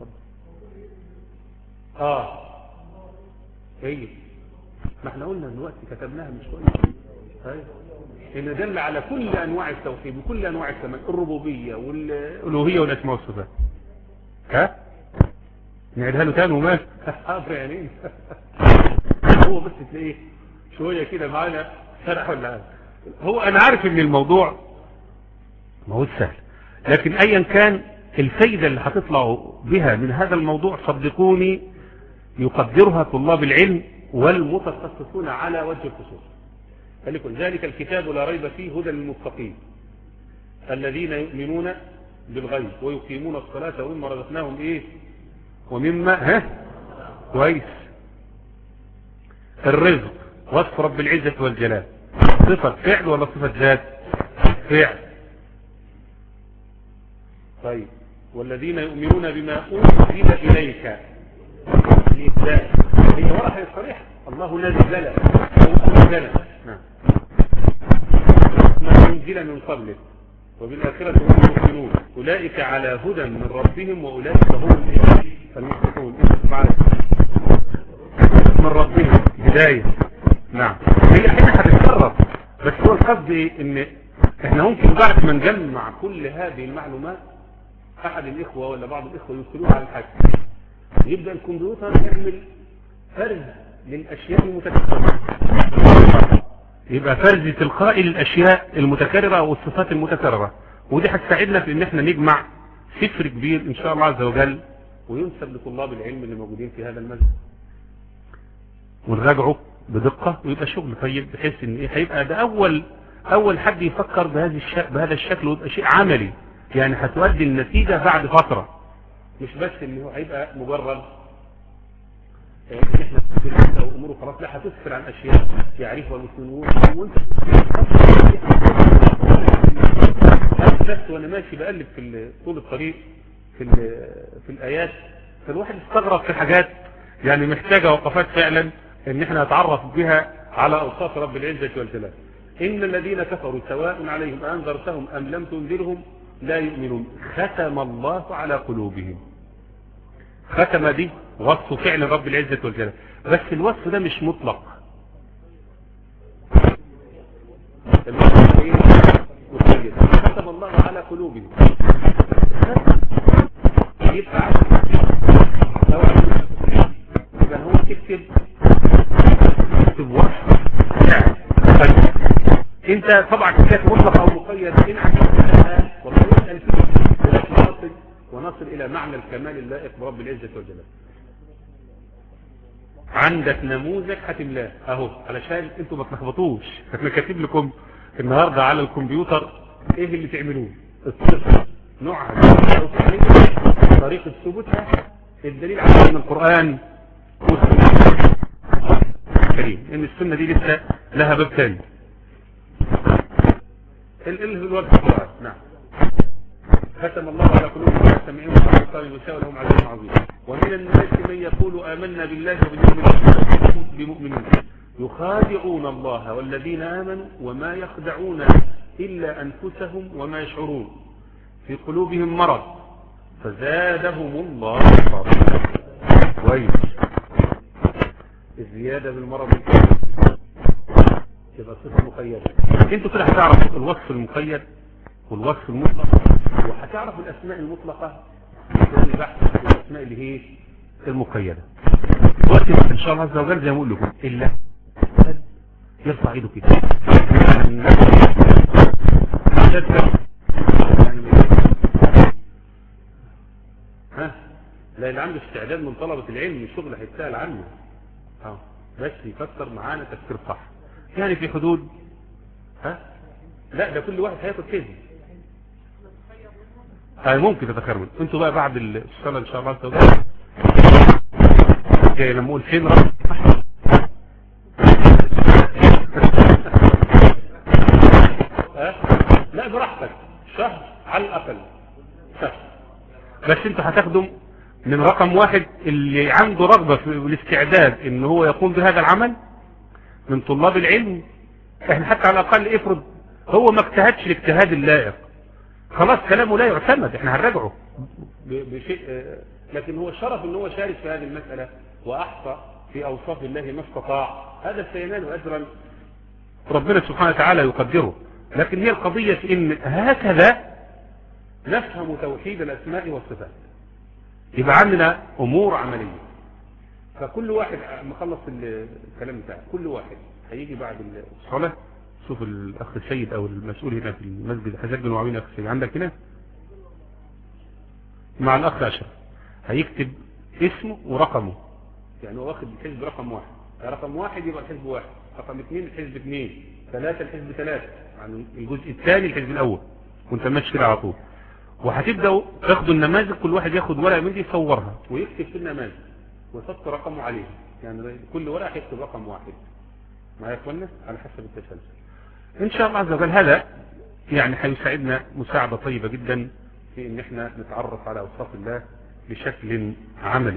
اه ايه ما احنا قلنا دلوقتي كتبناها مش كويس. ايوه ان دل على كل انواع التوحيد وكل انواع الكمال، الربوبيه والالوهيه والاسماء والصفات. ها نعيدها له تاني وما حاضر يعني هو بس تلاقيه شويه كده معانا سرح ولا هو. انا عارف ان الموضوع ما هو سهل، لكن ايا كان الفايده اللي هتطلعوا بها من هذا الموضوع صدقوني يقدرها طلاب العلم والمتخصصون على وجه الخصوص. فلكن ذلك الكتاب لا ريب فيه هدى للمتقين الذين يؤمنون بالغيب ويقيمون الصلاة ومما رزقناهم ايه ومما ها كويس. الرزق وصف رب العزة والجلال صفة فعل ولا صفة ذات؟ فعل. طيب والذين يؤمنون بما أنزل إليك الإبداع هي ورقة صريحة. الله نزل أو أنزل نعم ما أنزل من قبله وبالآخرة هم يؤمنون أولئك على هدى من ربهم وأولئك هم المفلحون. من ربهم هداية. نعم هي حين هتتكرر، بس هو القصد ايه ان احنا ممكن بعد ما نجمع كل هذه المعلومات احد الاخوة ولا بعض الاخوة يوصلوها على الحاجة يبدأ الكمبيوتر يعمل فرز للاشياء المتكررة، يبقى فرز تلقائي للاشياء المتكررة او الصفات المتكررة، ودي هتساعدنا في ان احنا نجمع سفر كبير ان شاء الله عز وجل وينسب لطلاب العلم اللي موجودين في هذا المجلس. ونراجعه بدقة ويبقى شغل طيب، بحيث ان ايه هيبقى ده اول اول حد يفكر بهذا الشكل بهذا الشكل ويبقى شيء عملي، يعني هتؤدي النتيجة بعد فترة، مش بس ان هو هيبقى مجرد ان احنا نسكت او اموره خلاص، لا هتسفر عن اشياء يعرفها المسلمون. وانت بس وانا ماشي بقلب في طول الطريق في في الايات، فالواحد استغرب في حاجات يعني محتاجة وقفات فعلا ان احنا نتعرف بها على اوصاف رب العزة والجلال. ان الذين كفروا سواء عليهم انذرتهم ام لم تنذرهم لا يؤمنون ختم الله على قلوبهم. ختم دي وصف فعل رب العزة والجلال، بس الوصف ده مش مطلق. الوصف ايه؟ مقيد. ختم الله على قلوبهم يبقى يبقى هو تكتب تكتب وصف يعني طيب. انت طبعا كتاب مطلق او مقيد ان عندك والله يسأل فيه، ولكن نصل ونصل الى معنى الكمال اللائق برب العزة والجلال. عندك نموذج هتملاه اهو علشان انتوا ما تلخبطوش، احنا كاتب لكم النهارده على الكمبيوتر ايه اللي تعملوه، الصفه نوعها طريقه ثبوتها، الدليل على ان القران والسنه كريم، ان السنه دي لسه لها باب ثاني. الوقت القران نعم. ختم الله على قلوبهم والسامعين والابصار والغشاوة لهم عذاب عظيم. ومن الناس من يقول آمنا بالله وباليوم الآخر بمؤمنين يخادعون الله والذين آمنوا وما يخدعون إلا أنفسهم وما يشعرون في قلوبهم مرض فزادهم الله مرضا. كويس. الزيادة بالمرض تبقى صفة مقيدة. انتوا كده هتعرفوا الوصف المقيد والوصف المطلق، وهتعرف الاسماء المطلقة في بحث الاسماء اللي هي المقيدة. دلوقتي ان شاء الله عز وجل زي ما اقول لكم الا يرفع ايده كده ها لا اللي عنده استعداد من طلبة العلم الشغل هيتسأل عنه اه بس يفكر معانا تفكير صح، يعني في حدود ها لا ده كل واحد هياخد كده هاي ممكن تتخرج. انتوا بقى بعد الصلاة ان شاء الله عز وجل جاي لما اقول فين رب لا براحتك شهر على الاقل شهر، بس انتوا هتاخدوا من رقم واحد اللي عنده رغبة في الاستعداد ان هو يقوم بهذا العمل من طلاب العلم. احنا حتى على الاقل افرض هو ما اجتهدش الاجتهاد اللائق خلاص كلامه لا يعتمد، احنا هنراجعه بشيء، لكن هو شرف ان هو شارك في هذه المسألة واحصى في اوصاف الله ما استطاع، هذا سينال اجرا ربنا سبحانه وتعالى يقدره. لكن هي القضية في ان هكذا نفهم توحيد الاسماء والصفات، يبقى عندنا امور عملية. فكل واحد مخلص الكلام بتاعه كل واحد هيجي بعد الصلاة، شوف الاخ السيد او المسؤول هنا في المسجد حسجل وعمين اخ السيد عندك هنا مع الاخ اشرف هيكتب اسمه ورقمه، يعني هو واخد الحزب رقم واحد، رقم واحد يبقى الحزب واحد، رقم اثنين الحزب اثنين، ثلاثة الحزب ثلاثة، يعني الجزء الثاني الحزب الاول، وانت ماشي كده على طول. وهتبداوا تاخدوا النماذج، كل واحد ياخد ورقه من دي يصورها ويكتب في النماذج ويحط رقمه عليه، يعني كل ورقه يكتب رقم واحد معايا يا اخوانا على حسب التسلسل ان شاء الله عز وجل. هذا يعني هيساعدنا مساعده طيبه جدا في ان احنا نتعرف على اوصاف الله بشكل عملي.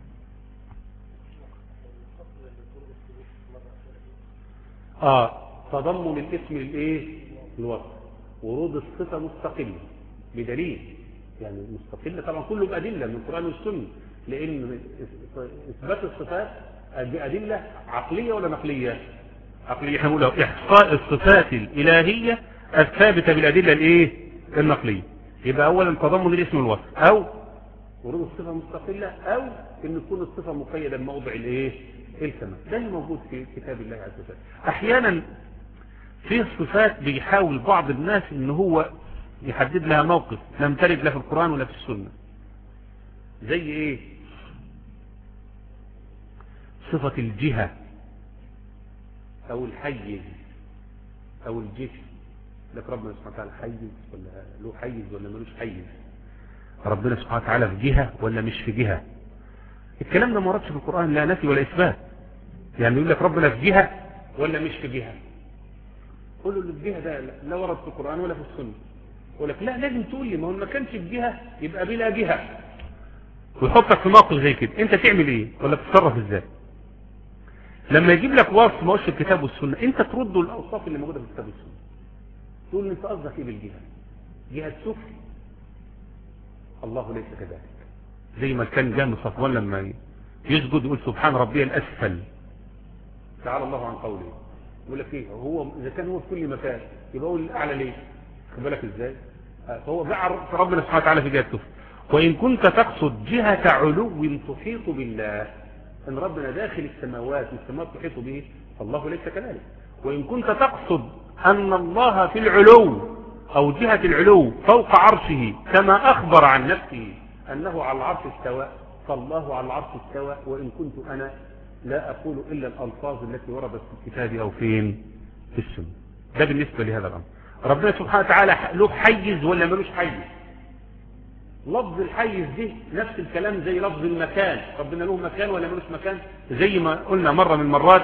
اه تضمن الاسم للايه الوصف، ورود الصفه مستقله بدليل، يعني مستقله طبعا كله بادله من القران والسنه، لان اثبات الصفات بادله عقليه ولا نقليه؟ عقليه. احنا بنقول احصاء الصفات الالهيه الثابته بالادله الايه النقليه. يبقى اولا تضمن الاسم والوصف، او ورود الصفه مستقله، او ان تكون الصفه مقيده بموضع الايه الكمال. ده اللي موجود في كتاب الله عز وجل. احيانا في الصفات بيحاول بعض الناس ان هو يحدد لها موقف لم ترد لا في القرآن ولا في السنة. زي ايه؟ صفة الجهة او الحيز او الجسم. لك ربنا سبحانه وتعالى حيز ولا له حيز ولا ملوش حيز؟ ربنا سبحانه وتعالى في جهة ولا مش في جهة؟ الكلام ده ما وردش في القرآن، لا نفي ولا إثبات. يعني يقول لك ربنا في جهة ولا مش في جهة؟ قول له اللي في جهة ده لا ورد في القرآن ولا في السنة. يقول لك لا لازم تقول لي ما هو ما كانش في جهة يبقى بلا جهة، ويحطك في موقف زي كده. انت تعمل ايه ولا تتصرف ازاي لما يجيب لك وصف ما هوش في الكتاب والسنة؟ انت ترد الاوصاف اللي موجودة في الكتاب والسنة، تقول انت قصدك ايه بالجهة؟ جهة سفل؟ الله ليس كذلك. زي ما كان جامع صفوان لما يسجد يقول سبحان ربي الاسفل، تعالى الله عن قوله. يقول لك ايه هو اذا كان هو في كل مكان يبقى هو الاعلى ليه؟ خد بالك ازاي؟ فهو باع ربنا سبحانه وتعالى في جهة سفل. وان كنت تقصد جهة علو تحيط بالله، ان ربنا داخل السماوات والسماوات تحيط به، فالله ليس كذلك. وان كنت تقصد ان الله في العلو او جهة العلو فوق عرشه كما اخبر عن نفسه انه على العرش استوى، فالله على العرش استوى. وان كنت انا لا اقول الا الالفاظ التي وردت في الكتاب او فين في السنة. ده بالنسبة لهذا الامر. ربنا سبحانه وتعالى له حيز ولا ملوش حيز؟ لفظ الحيز دي نفس الكلام زي لفظ المكان. ربنا له مكان ولا ملوش مكان؟ زي ما قلنا مرة من المرات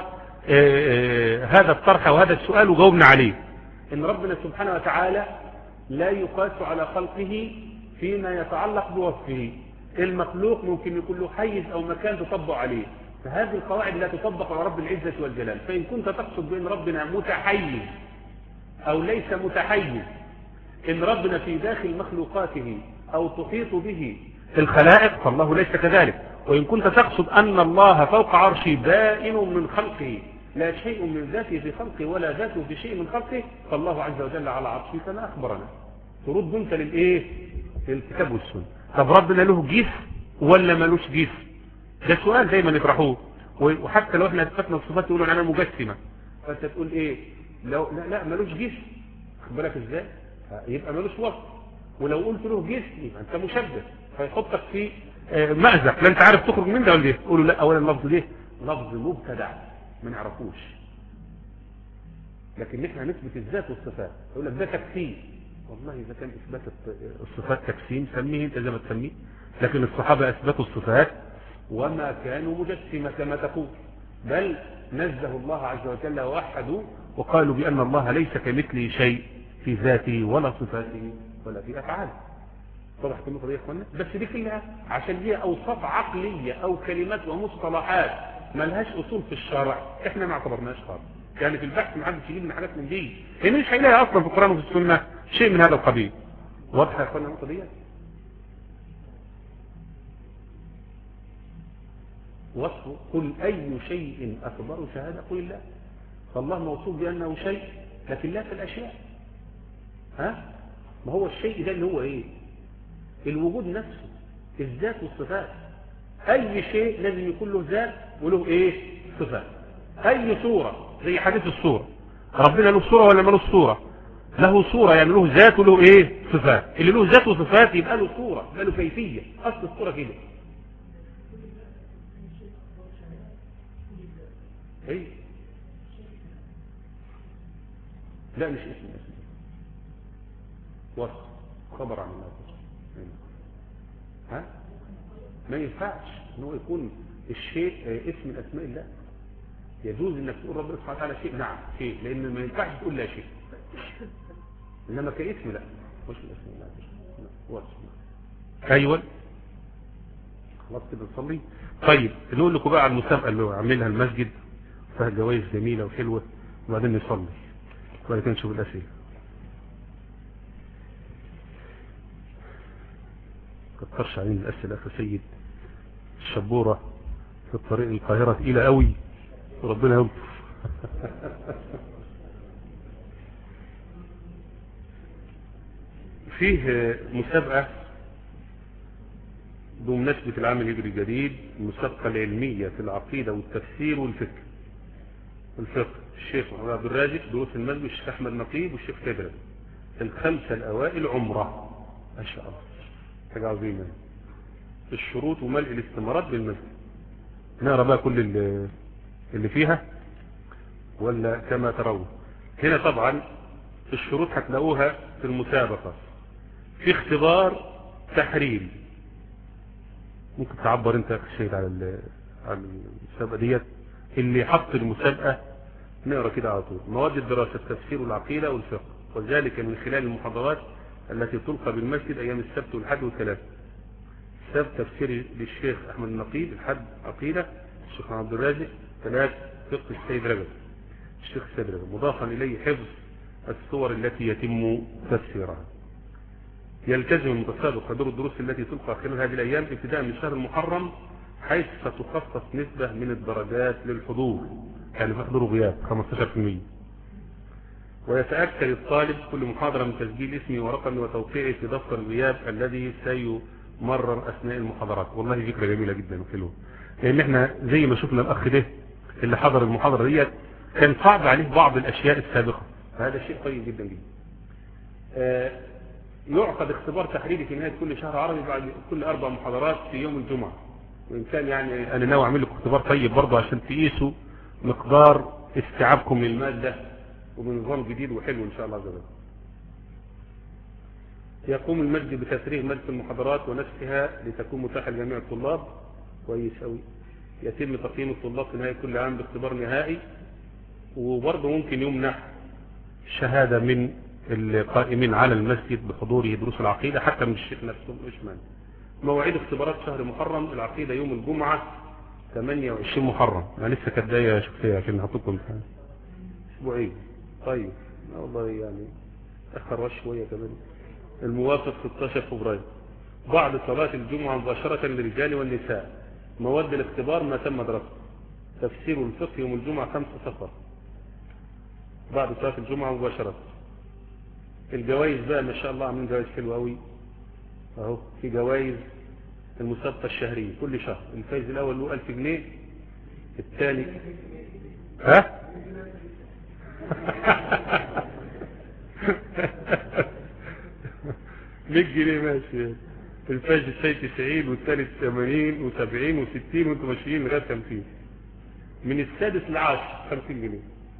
هذا الطرح وهذا السؤال وجاوبنا عليه، ان ربنا سبحانه وتعالى لا يقاس على خلقه فيما يتعلق بوصفه. المخلوق ممكن يكون له حيز او مكان تطبق عليه، فهذه القواعد لا تطبق على رب العزة والجلال. فإن كنت تقصد بأن ربنا متحيز أو ليس متحيز، إن ربنا في داخل مخلوقاته أو تحيط به الخلائق، فالله ليس كذلك. وإن كنت تقصد أن الله فوق عرشه بائن من خلقه، لا شيء من ذاته في خلقه ولا ذاته في شيء من خلقه، فالله عز وجل على عرشه كما أخبرنا. ترد أنت للإيه؟ للكتاب والسنة. طب ربنا له جسم ولا ملوش جسم؟ ده سؤال دايما يطرحوه. وحتى لو احنا اثبتنا الصفات يقولوا انا مجسمه، فانت تقول ايه؟ لو لا, لا ملوش جسم، خد بالك ازاي؟ يبقى ملوش وصف. ولو قلت له جسم يبقى انت مشبه، فيحطك في مأزق لا انت عارف تخرج من ده ولا ايه. تقولوا لا اولا اللفظ ده لفظ مبتدع ما نعرفوش، لكن احنا نثبت الذات والصفات. يقول لك ده تكسيم. والله اذا كان اثبات الصفات تكسيم سميه انت زي ما تسميه، لكن الصحابه اثبتوا الصفات وما كانوا مجسمة كما تقول، بل نزه الله عز وجل ووحدوا وقالوا بأن الله ليس كمثله شيء في ذاته ولا صفاته ولا في أفعاله. طبعا النقطة دي يا اخوانا، بس دي كلها عشان هي أوصاف عقلية أو كلمات ومصطلحات ما لهاش أصول في الشرع، احنا ما اعتبرناش خالص. يعني في البحث ما حدش يجيب لنا حاجات من دي، هي مش هيلاقي أصلا في القرآن وفي السنة شيء من هذا القبيل. واضحة يا اخوانا النقطة دي؟ وصفه قل أي شيء أكبر شهادة قل الله. فالله موصوف بأنه شيء لكن لا في الأشياء. ها؟ ما هو الشيء ده اللي هو إيه؟ الوجود نفسه، الذات والصفات. أي شيء لازم يكون له ذات وله إيه؟ صفات. أي صورة زي حديث الصورة، ربنا له صورة ولا ملوش صورة؟ له صورة يعني له ذات وله إيه؟ صفات. اللي له ذات وصفات يبقى له صورة، يبقى له كيفية. أصل الصورة كده. ايه؟ لا مش اسم اسم وصف خبر عن الله. ها؟ ما ينفعش انه يكون الشيء اسم من اسماء الله. يجوز انك تقول ربنا سبحانه وتعالى شيء، نعم شيء، لان ما ينفعش تقول لا شيء. انما كاسم لا، مش من اسم الله، وصف. ايوه خلاص كده نصلي. طيب نقول لكم بقى على المسابقه اللي عاملها المسجد، فيها جوائز جميلة وحلوة، وبعدين نصلي وبعدين نشوف الأسئلة. كترش علينا الأسئلة أخي سيد. الشبورة في الطريق القاهرة تقيلة قوي وربنا يلطف. فيه مسابقة بمناسبة العام الهجري الجديد، المسابقة العلمية في العقيدة والتفسير والفكر. الفقه الشيخ محمد عبد الرازق، دروس المسجد الشيخ احمد نقيب والشيخ كدر. الخمسه الاوائل عمره ما شاء الله، حاجه عظيمه. الشروط وملء الاستمارات بالمسجد. نقرا بقى كل اللي, اللي فيها ولا كما ترون. هنا طبعا الشروط هتلاقوها في المسابقة، في اختبار تحريري. ممكن تعبر انت شيء على على المسابقة ديت. اللي حط المسابقة نقرأ كده على طول: مواد الدراسة التفسير والعقيدة والفقه، وذلك من خلال المحاضرات التي تلقى بالمسجد أيام السبت والحد والثلاث. السبت تفسير للشيخ أحمد النقيب، الحد عقيدة الشيخ عبد الرازق، ثلاث فقه السيد رجب الشيخ السيد رجب، مضافا إليه حفظ الصور التي يتم تفسيرها. يلتزم المتسابق حضور الدروس التي تلقى خلال هذه الأيام ابتداء من شهر المحرم، حيث ستخصص نسبة من الدرجات للحضور، يعني في حضور غياب خمسة عشر بالمئة. ويتأكد الطالب كل محاضرة من تسجيل اسمه ورقمه وتوقيعه في دفتر الغياب الذي سيمرر أثناء المحاضرات. والله فكرة جميلة جدا وحلوة، لأن احنا زي ما شفنا الأخ ده اللي حضر المحاضرة ديت كان صعب عليه بعض الأشياء السابقة، فهذا شيء طيب جدا جدا. آه يعقد اختبار تحريري في نهاية كل شهر عربي بعد كل أربع محاضرات في يوم الجمعة. وإن كان يعني أنا ناوي أعمل لكم اختبار طيب برضه عشان تقيسوا مقدار استيعابكم للمادة وبنظام جديد وحلو إن شاء الله عز وجل. يقوم المسجد بتفريغ مادة المحاضرات ونسخها لتكون متاحة لجميع الطلاب. كويس أوي. يتم تقييم الطلاب في نهاية كل عام باختبار نهائي، وبرضه ممكن يمنح شهادة من القائمين على المسجد بحضوره دروس العقيدة حتى من الشيخ نفسه مش مانع. مواعيد اختبارات شهر محرم العقيدة يوم الجمعة ثمانية وعشرين محرم. أنا لسه كداية شفتها عشان نحطكم امتحان أسبوعين. طيب والله يعني أخر شوية كمان. الموافق ستة عشر فبراير بعد صلاة الجمعة مباشرة للرجال والنساء. مواد الاختبار ما تم درسه: تفسير الفقه يوم الجمعة خمسة صفر بعد صلاة الجمعة مباشرة. الجوائز بقى ما شاء الله عاملين جوائز حلوة قوي اهو. في جوائز المسابقة الشهرية كل شهر. الفايز الأول له ألف جنيه، الثاني ها مية جنيه ماشي. الفايز الثاني تسعين والثالث ثمانين وسبعين وستين وانتم ماشيين لغاية خمسين. من السادس لعاشر خمسين جنيه.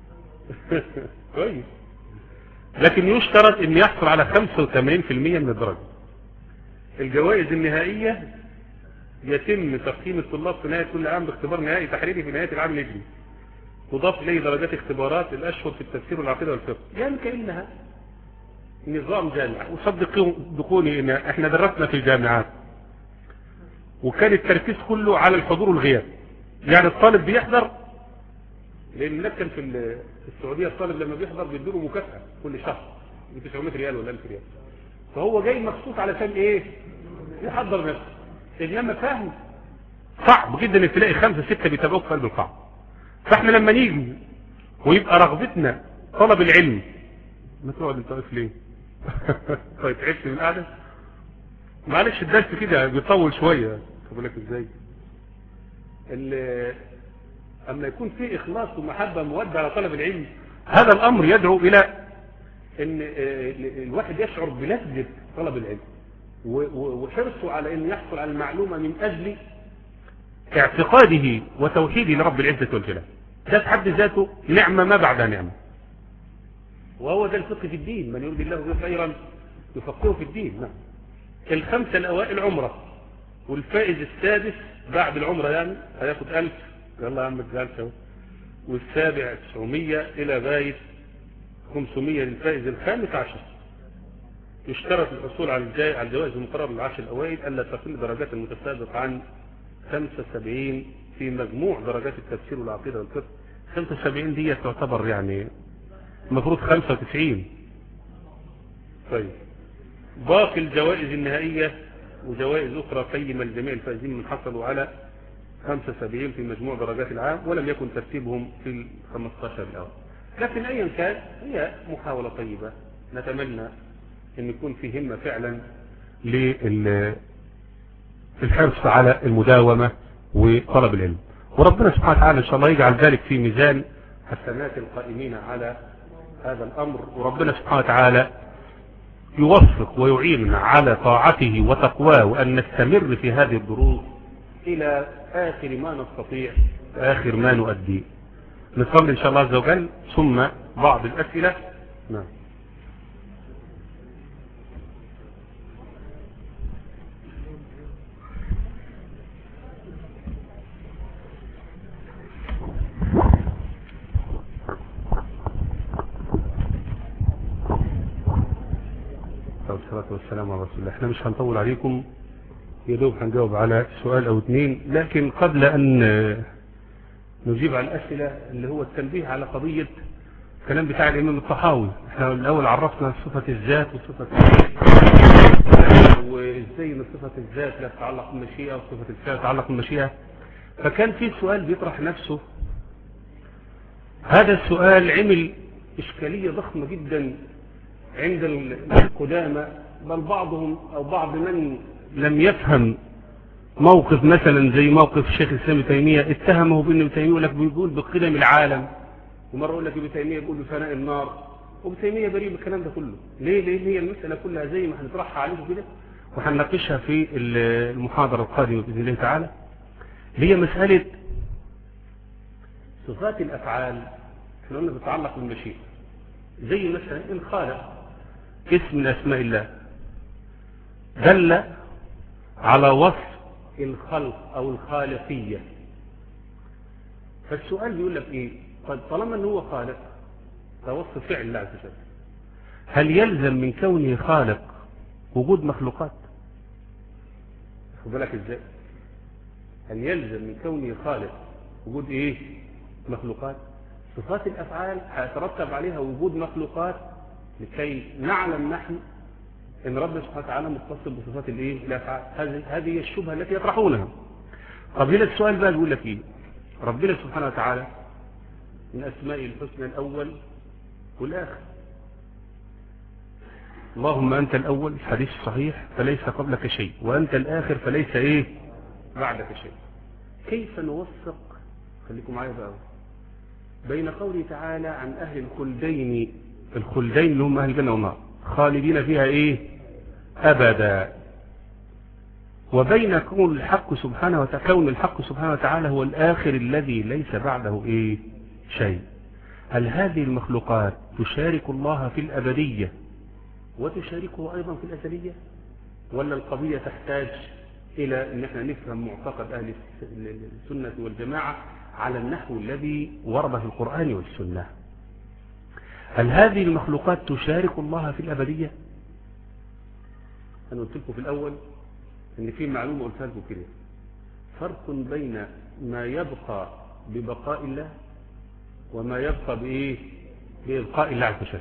كويس. لكن يشترط ان يحصل على خمسة وثمانين بالمئة من الدرجة. الجوائز النهائية يتم تقييم الطلاب في نهاية كل عام باختبار نهائي تحريري في نهاية العام الهجري، تضاف إليه درجات اختبارات الأشهر في التفسير والعقيدة والفقه. يعني كأنها نظام جامعة. وصدقوني ان احنا درسنا في الجامعات وكان التركيز كله على الحضور والغياب. يعني الطالب بيحضر، لان هناك كان في السعودية الطالب لما بيحضر بيديله مكافأة كل شهر ب تسعمائة ريال ولا ألف ريال، فهو جاي مخصوص علشان ايه؟ يحضر نفسه. انما فهم صعب جدا انك تلاقي خمسة ستة بيتابعوك في قلب القاعة. فاحنا لما نيجي ويبقى رغبتنا طلب العلم، ما تقعد انت واقف ليه؟ طيب تعبت من القعده؟ معلش الدرس كده بيطول شويه. خد بالك ازاي؟ اما يكون في اخلاص ومحبه مودة على طلب العلم، هذا الامر يدعو الى ان الواحد يشعر بلذة طلب العلم وحرصه على ان يحصل على المعلومه من اجل اعتقاده وتوحيده لرب العزه والجلال. ده في حد ذاته نعمه ما بعدها نعمه. وهو ده الفقه في الدين، من يريد الله به خيرا يفقهه في الدين. نعم. الخمسه الاوائل عمره، والفائز السادس بعد العمره يعني هياخد ألف. يلا يا عم الجالس اهو. والسابع تسعمية الى غايه خمسمية للفائز الخامس عشر. يشترط الحصول على الجوائز المقررة للعشر الأوائل ألا تقل درجات المتسابق عن خمسة وسبعين في مجموع درجات التفسير والعقيدة والفقه. خمسة وسبعين دي تعتبر يعني المفروض خمسة وتسعين. طيب باقي الجوائز النهائية وجوائز أخرى قيمة لجميع الفائزين من حصلوا على خمسة وسبعين في مجموع درجات العام ولم يكن ترتيبهم في ال خمسة عشر الأول. لكن أيا كان هي محاولة طيبة. نتمنى ان يكون في همة فعلا للحرص على المداومة وطلب العلم، وربنا سبحانه وتعالى ان شاء الله يجعل ذلك في ميزان حسنات القائمين على هذا الامر، وربنا سبحانه وتعالى يوفق ويعيننا على طاعته وتقواه، وان نستمر في هذه الدروس الى اخر ما نستطيع، اخر ما نؤدي. نصلي إن شاء الله عز وجل ثم بعض الأسئلة. نعم. والصلاة والسلام على رسول الله. احنا مش هنطول عليكم، يا دوب هنجاوب على سؤال او اثنين، لكن قبل ان نجيب على الاسئله اللي هو التنبيه على قضيه الكلام بتاع الامام الطحاوي. احنا الاول عرفنا صفه الذات وصفه وازاي ان صفه الذات لا تتعلق بالمشيئه وصفه الفعل تتعلق بالمشيئه. فكان في سؤال بيطرح نفسه، هذا السؤال عمل اشكاليه ضخمه جدا عند القدامى، بل بعضهم او بعض من لم يفهم موقف مثلا زي موقف الشيخ الاسلام ابن تيميه، اتهمه بان ابن تيميه يقول لك بيقول بقدم العالم، ومره يقول لك ابن تيميه بيقول بفناء النار، وابن تيميه بريء من الكلام ده كله. ليه؟ ليه هي المساله كلها زي ما هنطرحها عليكم كده وهنناقشها في المحاضره القادمه باذن الله تعالى. هي مساله صفات الافعال احنا قلنا بتتعلق بالمشيئه، زي مثلا الخالق اسم من اسماء الله دل على وصف الخلق او الخالقيه. فالسؤال بيقول لك ايه؟ طيب طالما ان هو خالق ده وصف فعل الله عز وجل، هل يلزم من كونه خالق وجود مخلوقات؟ خد بالك ازاي؟ هل يلزم من كونه خالق وجود ايه؟ مخلوقات. صفات الافعال هيترتب عليها وجود مخلوقات لكي نعلم نحن ان ربنا سبحانه وتعالى متصل بصفات الايه؟ الافعال. هذه هذه الشبهه التي يطرحونها. طب هنا السؤال بقى بيقول لك ايه؟ ربنا سبحانه وتعالى من اسمائه الحسنى الاول والاخر. اللهم انت الاول الحديث الصحيح فليس قبلك شيء، وانت الاخر فليس ايه؟ بعدك شيء. كيف نوثق، خليكم معايا بقى، بين قوله تعالى عن اهل الخلدين، الخلدين اللي هم اهل الجنه والنار خالدين فيها ايه؟ ابدا، وبين كون الحق سبحانه وتعالى كون الحق سبحانه وتعالى هو الاخر الذي ليس بعده ايه؟ شيء. هل هذه المخلوقات تشارك الله في الابديه وتشاركه ايضا في الازليه، ولا القضيه تحتاج الى ان احنا نفهم معتقد اهل السنه والجماعه على النحو الذي ورد في القران والسنه؟ هل هذه المخلوقات تشارك الله في الابديه؟ انا قلت لكم في الاول ان في معلومه قلتها لكم كده، فرق بين ما يبقى ببقاء الله وما يبقى بايه؟ بابقاء الله عز وجل.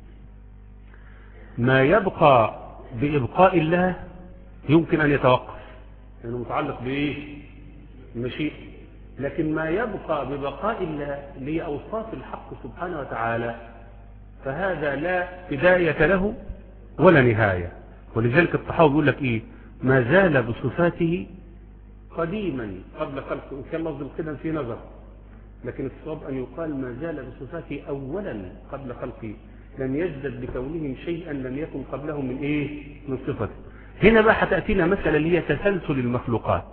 ما يبقى بابقاء الله يمكن ان يتوقف لانه يعني متعلق بايه؟ المشيئه. لكن ما يبقى ببقاء الله اللي هي اوصاف الحق سبحانه وتعالى فهذا لا بدايه له ولا نهايه. ولذلك الطحاوي بيقول لك ايه؟ ما زال بصفاته قديما قبل خلقه، ان كان لفظ القدم في نظر، لكن الصواب ان يقال ما زال بصفاته اولا قبل خلقه، لم يزدد بكونهم شيئا لم يكن قبله من ايه؟ من صفته. هنا بقى هتاتينا مساله اللي هي تسلسل المخلوقات.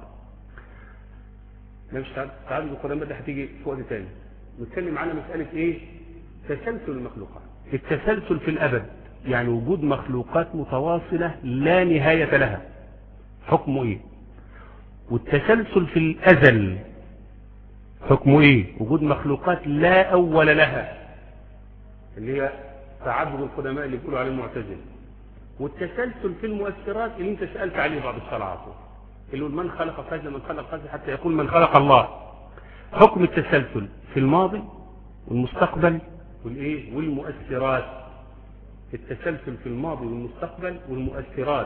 مش تعالوا القدام ده هتيجي في وقت ثاني نتكلم على مساله ايه؟ تسلسل المخلوقات. التسلسل في الابد يعني وجود مخلوقات متواصله لا نهايه لها، حكمه ايه؟ والتسلسل في الازل حكمه ايه؟ وجود مخلوقات لا اول لها اللي هي تعدد القدماء اللي بيقولوا عليه المعتزله. والتسلسل في المؤثرات اللي انت سالت عليه بعد الصلاه، اللي يقول من خلق كذا من خلق كذا حتى يقول من خلق الله. حكم التسلسل في الماضي والمستقبل والايه؟ والمؤثرات. التسلسل في الماضي والمستقبل والمؤثرات.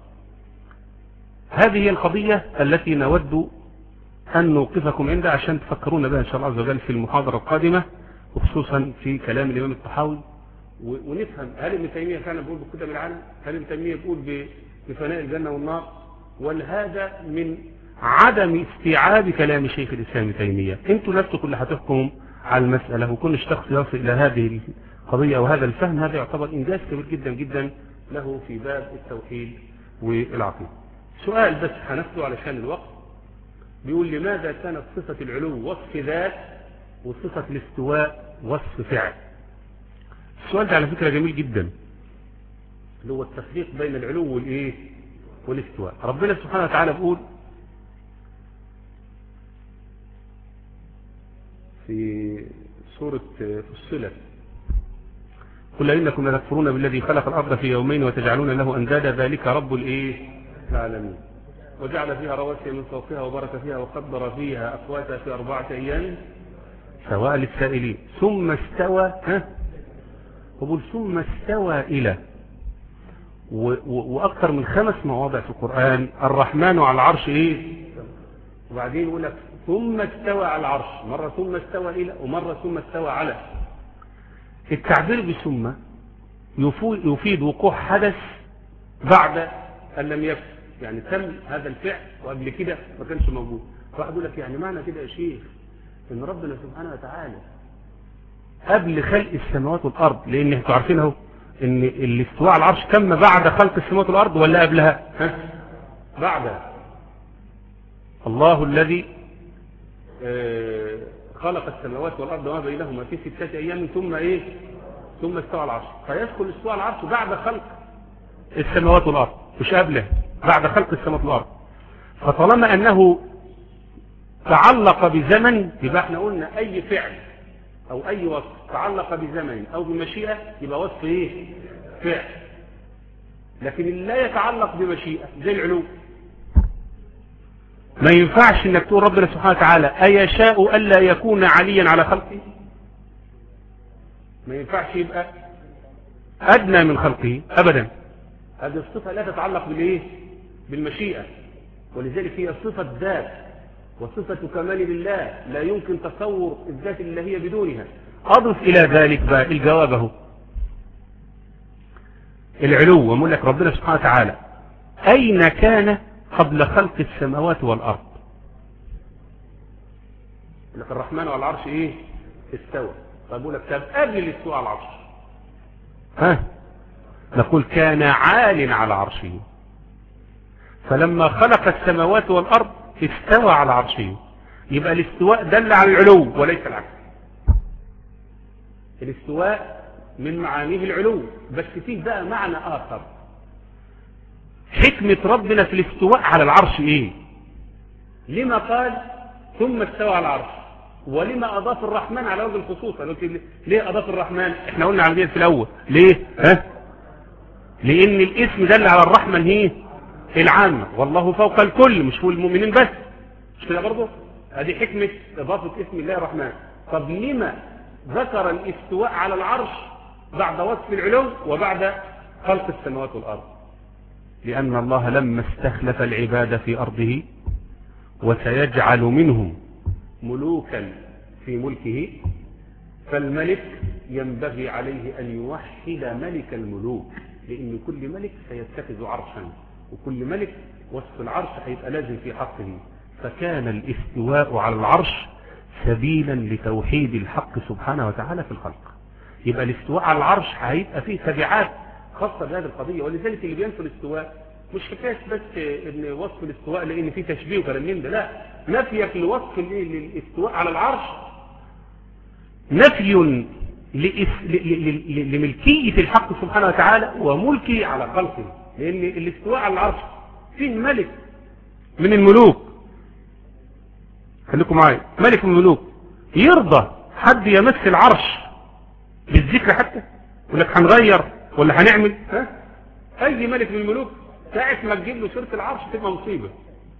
هذه هي القضية التي نود أن نوقفكم عندها عشان تفكرونا بها إن شاء الله عز وجل في المحاضرة القادمة، وخصوصا في كلام الإمام الطحاوي، ونفهم هل ابن تيمية كان بيقول بقدم العالم؟ هل ابن تيمية بيقول بفناء الجنة والنار؟ ولا هذا من عدم استيعاب كلام شيخ الإسلام ابن تيمية؟ انتوا نفسكم اللي هتحكموا على المسألة، وكل شخص يصل إلى هذه القضية وهذا الفهم هذا يعتبر إنجاز كبير جدا جدا له في باب التوحيد والعقيدة. سؤال بس هناخده علشان الوقت، بيقول لماذا كانت صفة العلو وصف ذات وصفة الاستواء وصف فعل. السؤال ده على فكرة جميل جدا، اللي هو التفريق بين العلو والايه والاستواء. ربنا سبحانه وتعالى بيقول في سورة فصلت: قل إنكم لتكفرون بالذي خلق الأرض في يومين وتجعلون له أندادا ذلك رب الايه العالمين وجعل فيها رواسي من فوقها وبارك فيها وقدر فيها أقواتها في أربعة أيام سواء للسائلين ثم استوى ها وقل ثم استوى إلى وأكثر من خمس مواضع في القرآن الرحمن على العرش إيه، وبعدين يقول لك ثم استوى على العرش، مرة ثم استوى إلى ومرة ثم استوى على. التعبير بثم يفيد وقوع حدث بعد أن لم يكن، يعني تم هذا الفعل وقبل كده ما كانش موجود. فواحد يقول لك يعني معنى كده يا شيخ ان ربنا سبحانه وتعالى قبل خلق السماوات والارض، لان انتوا عارفين اهو ان الاستواء على العرش تم بعد خلق السماوات والارض ولا قبلها؟ ها؟ بعدها. الله الذي خلق السماوات والارض وما بينهما في ستة ايام ثم ايه ثم استوى على العرش، فيدخل الاستواء على العرش بعد خلق السماوات والارض مش قبله، بعد خلق السماوات والارض. فطالما انه تعلق بزمن يبقى احنا قلنا اي فعل او اي وصف تعلق بزمن او بمشيئة يبقى وصف ايه فعل. لكن اللي لا يتعلق بمشيئة زي العلو، ما ينفعش انك تقول ربنا سبحانه وتعالى ايشاء الا يكون عليا على خلقه، ما ينفعش يبقى ادنى من خلقه ابدا. هذه الصفة لا تتعلق بالايه بالمشيئة، ولذلك هي صفة ذات وصفة كمال لله لا يمكن تصور الذات اللي هي بدونها. أضف إلى ذلك بقى الجواب اهو العلو، ومقول لك ربنا سبحانه وتعالى أين كان قبل خلق السماوات والأرض؟ لك الرحمن على العرش إيه استوى. طيب أقول لك طب قبل الاستواء على العرش ها نقول كان عال على عرشه، فلما خلق السماوات والأرض استوى على عرشه. يبقى الاستواء دل على العلو وليس العكس. الاستواء من معانيه العلو، بس فيه بقى معنى آخر. حكمة ربنا في الاستواء على العرش ايه؟ لما قال ثم استوى على العرش، ولما أضاف الرحمن على وجه الخصوص؟ ليه أضاف الرحمن؟ احنا قلنا عن في الأول ليه؟ ها؟ لأن الاسم دل على الرحمة هي العامة، والله فوق الكل مش فوق المؤمنين بس، مش كده برضه؟ هذه حكمة إضافة اسم الله الرحمن. طب لما ذكر الاستواء على العرش بعد وصف العلو وبعد خلق السماوات والأرض؟ لأن الله لما استخلف العباد في أرضه وسيجعل منهم ملوكا في ملكه، فالملك ينبغي عليه أن يوحد ملك الملوك، لأن كل ملك سيتخذ عرشا، وكل ملك وصف العرش هيبقى لازم في حقه. فكان الاستواء على العرش سبيلا لتوحيد الحق سبحانه وتعالى في الخلق. يبقى الاستواء على العرش هيبقى فيه تبعات خاصة بهذه القضية. ولذلك اللي بينفي الاستواء مش حكاية بس ان وصف الاستواء لان فيه تشبيه وكلام من ده، لا، نفيك لوصف الاستواء على العرش نفي لملكية الحق سبحانه وتعالى وملكه على خلقه. لان الاستواء على العرش فيه ملك من الملوك، خليكم معايا، ملك من الملوك يرضى حد يمس العرش بالذكر حتى؟ يقول لك هنغير ولا هنعمل؟ ها؟ اي ملك من الملوك ساعة ما تجيب له سيرة العرش تبقى مصيبة.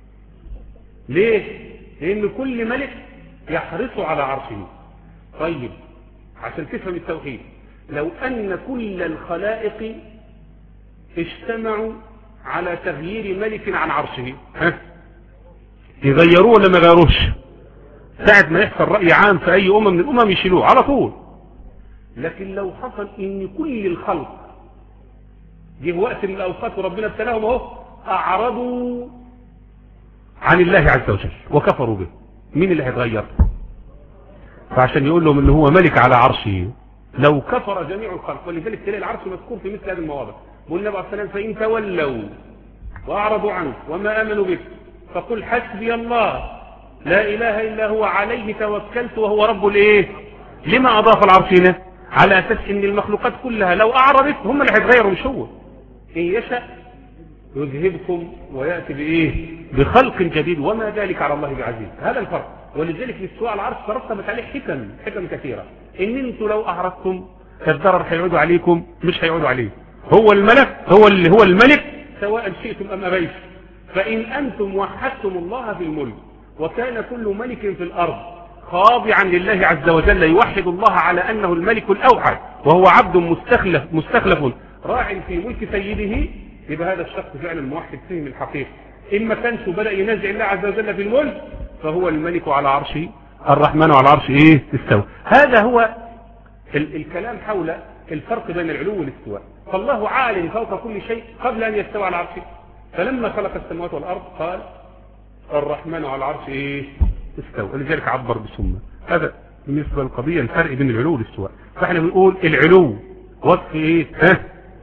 ليه؟ لان كل ملك يحرص على عرشه. طيب عشان تفهم التوحيد، لو ان كل الخلائق اجتمعوا على تغيير ملك عن عرشه، ها؟ يغيروه ولا ما يغيروش؟ ساعة ما يحصل رأي عام في اي امم من الامم يشيلوه على طول. لكن لو حصل ان كل الخلق جه وقت من الاوقات وربنا ابتلاهم اهو اعرضوا عن الله عز وجل وكفروا به، مين اللي هيتغير؟ فعشان يقول لهم ان هو ملك على عرشه لو كفر جميع الخلق. ولذلك تلاقي العرش مذكور في مثل هذه المواضع. قال النبي عليه الصلاه والسلام فان تولوا واعرضوا عنه وما امنوا به فقل حسبي الله لا إله إلا هو عليه توكلت وهو رب الإيه. لما أضاف العرش هنا؟ على أساس إن المخلوقات كلها لو أعرضت هم اللي هيتغيروا مش هو. إن يشاء يذهبكم ويأتي بإيه؟ بخلق جديد وما ذلك على الله بعزيز. هذا الفرق. ولذلك الاستواء على العرش ترتبت عليه حكم حكم كثيرة. إن أنتوا لو أعرضتم فالضرر هيعودوا عليكم مش هيعودوا عليه. هو الملك هو اللي هو الملك سواء شئتم أم أبيتم. فإن أنتم وحدتم الله في الملك وكان كل ملك في الأرض خاضعا لله عز وجل يوحد الله على أنه الملك الأوحد وهو عبد مستخلف مستخلف راع في ملك سيده، يبقى هذا الشخص فعلا موحد فهم الحقيقة. إما كانش بدأ ينازع الله عز وجل في الملك فهو الملك على عرشه الرحمن على عرشه إيه استوى. هذا هو ال الكلام حول الفرق بين العلو والاستواء. فالله عالم فوق كل شيء قبل أن يستوى على عرشه، فلما خلق السماوات والأرض قال الرحمن على العرش إيه استوى، ولذلك عبر بسمة. هذا بالنسبة للقضية الفرق بين العلو والاستواء. فاحنا بنقول العلو وصف إيه ها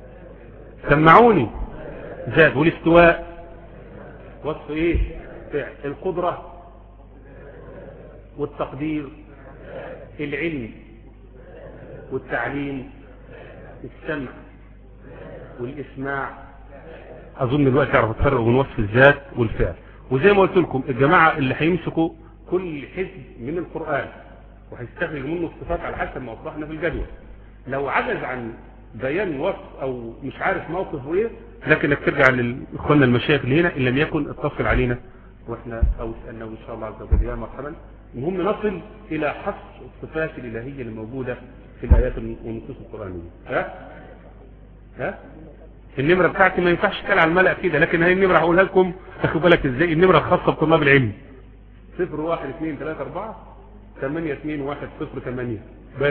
سمعوني ذات، والاستواء وصف إيه فعل. القدرة والتقدير، العلم والتعليم، السمع والإسماع. أظن الوقت يعرف الفرق بين وصف الذات والفعل. وزي ما قلت لكم الجماعة اللي هيمسكوا كل حزب من القرآن وهيستخرج منه الصفات على حسب ما وضحنا في الجدول، لو عجز عن بيان وصف أو مش عارف موقف ايه، لكنك ترجع لإخواننا المشايخ اللي هنا إن لم يكن اتصل علينا واحنا أو سألنا إن شاء الله عز وجل يا مرحبا. المهم نصل إلى حصر الصفات الإلهية الموجودة في الآيات والنصوص القرآنية. ها؟ ها؟ النمرة بتاعتي ما ينفعش تقال على الملأ كده، لكن هاي النمرة هقولها لكم تاخدوا بالك ازاي. النمرة الخاصة بطلاب العلم صفر واحد اثنين ثلاثة أربعة ثمانية اثنين واحد صفر ثمانية بس.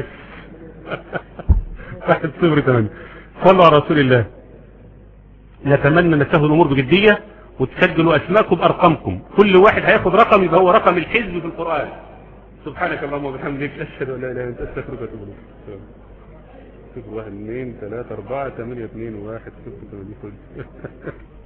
واحد صفر ثمانية. صلوا على رسول الله. نتمنى ان تاخدوا الامور بجدية وتسجلوا اسماءكم بارقامكم. كل واحد هياخد رقم يبقى هو رقم الحزب في القرآن. سبحانك اللهم وبحمدك اشهد ان لا اله الا انت استغفرك واتوب اليك. صفر واحد اثنين ثلاثة أربعة ثمانية اثنين واحد صفر ثمانية.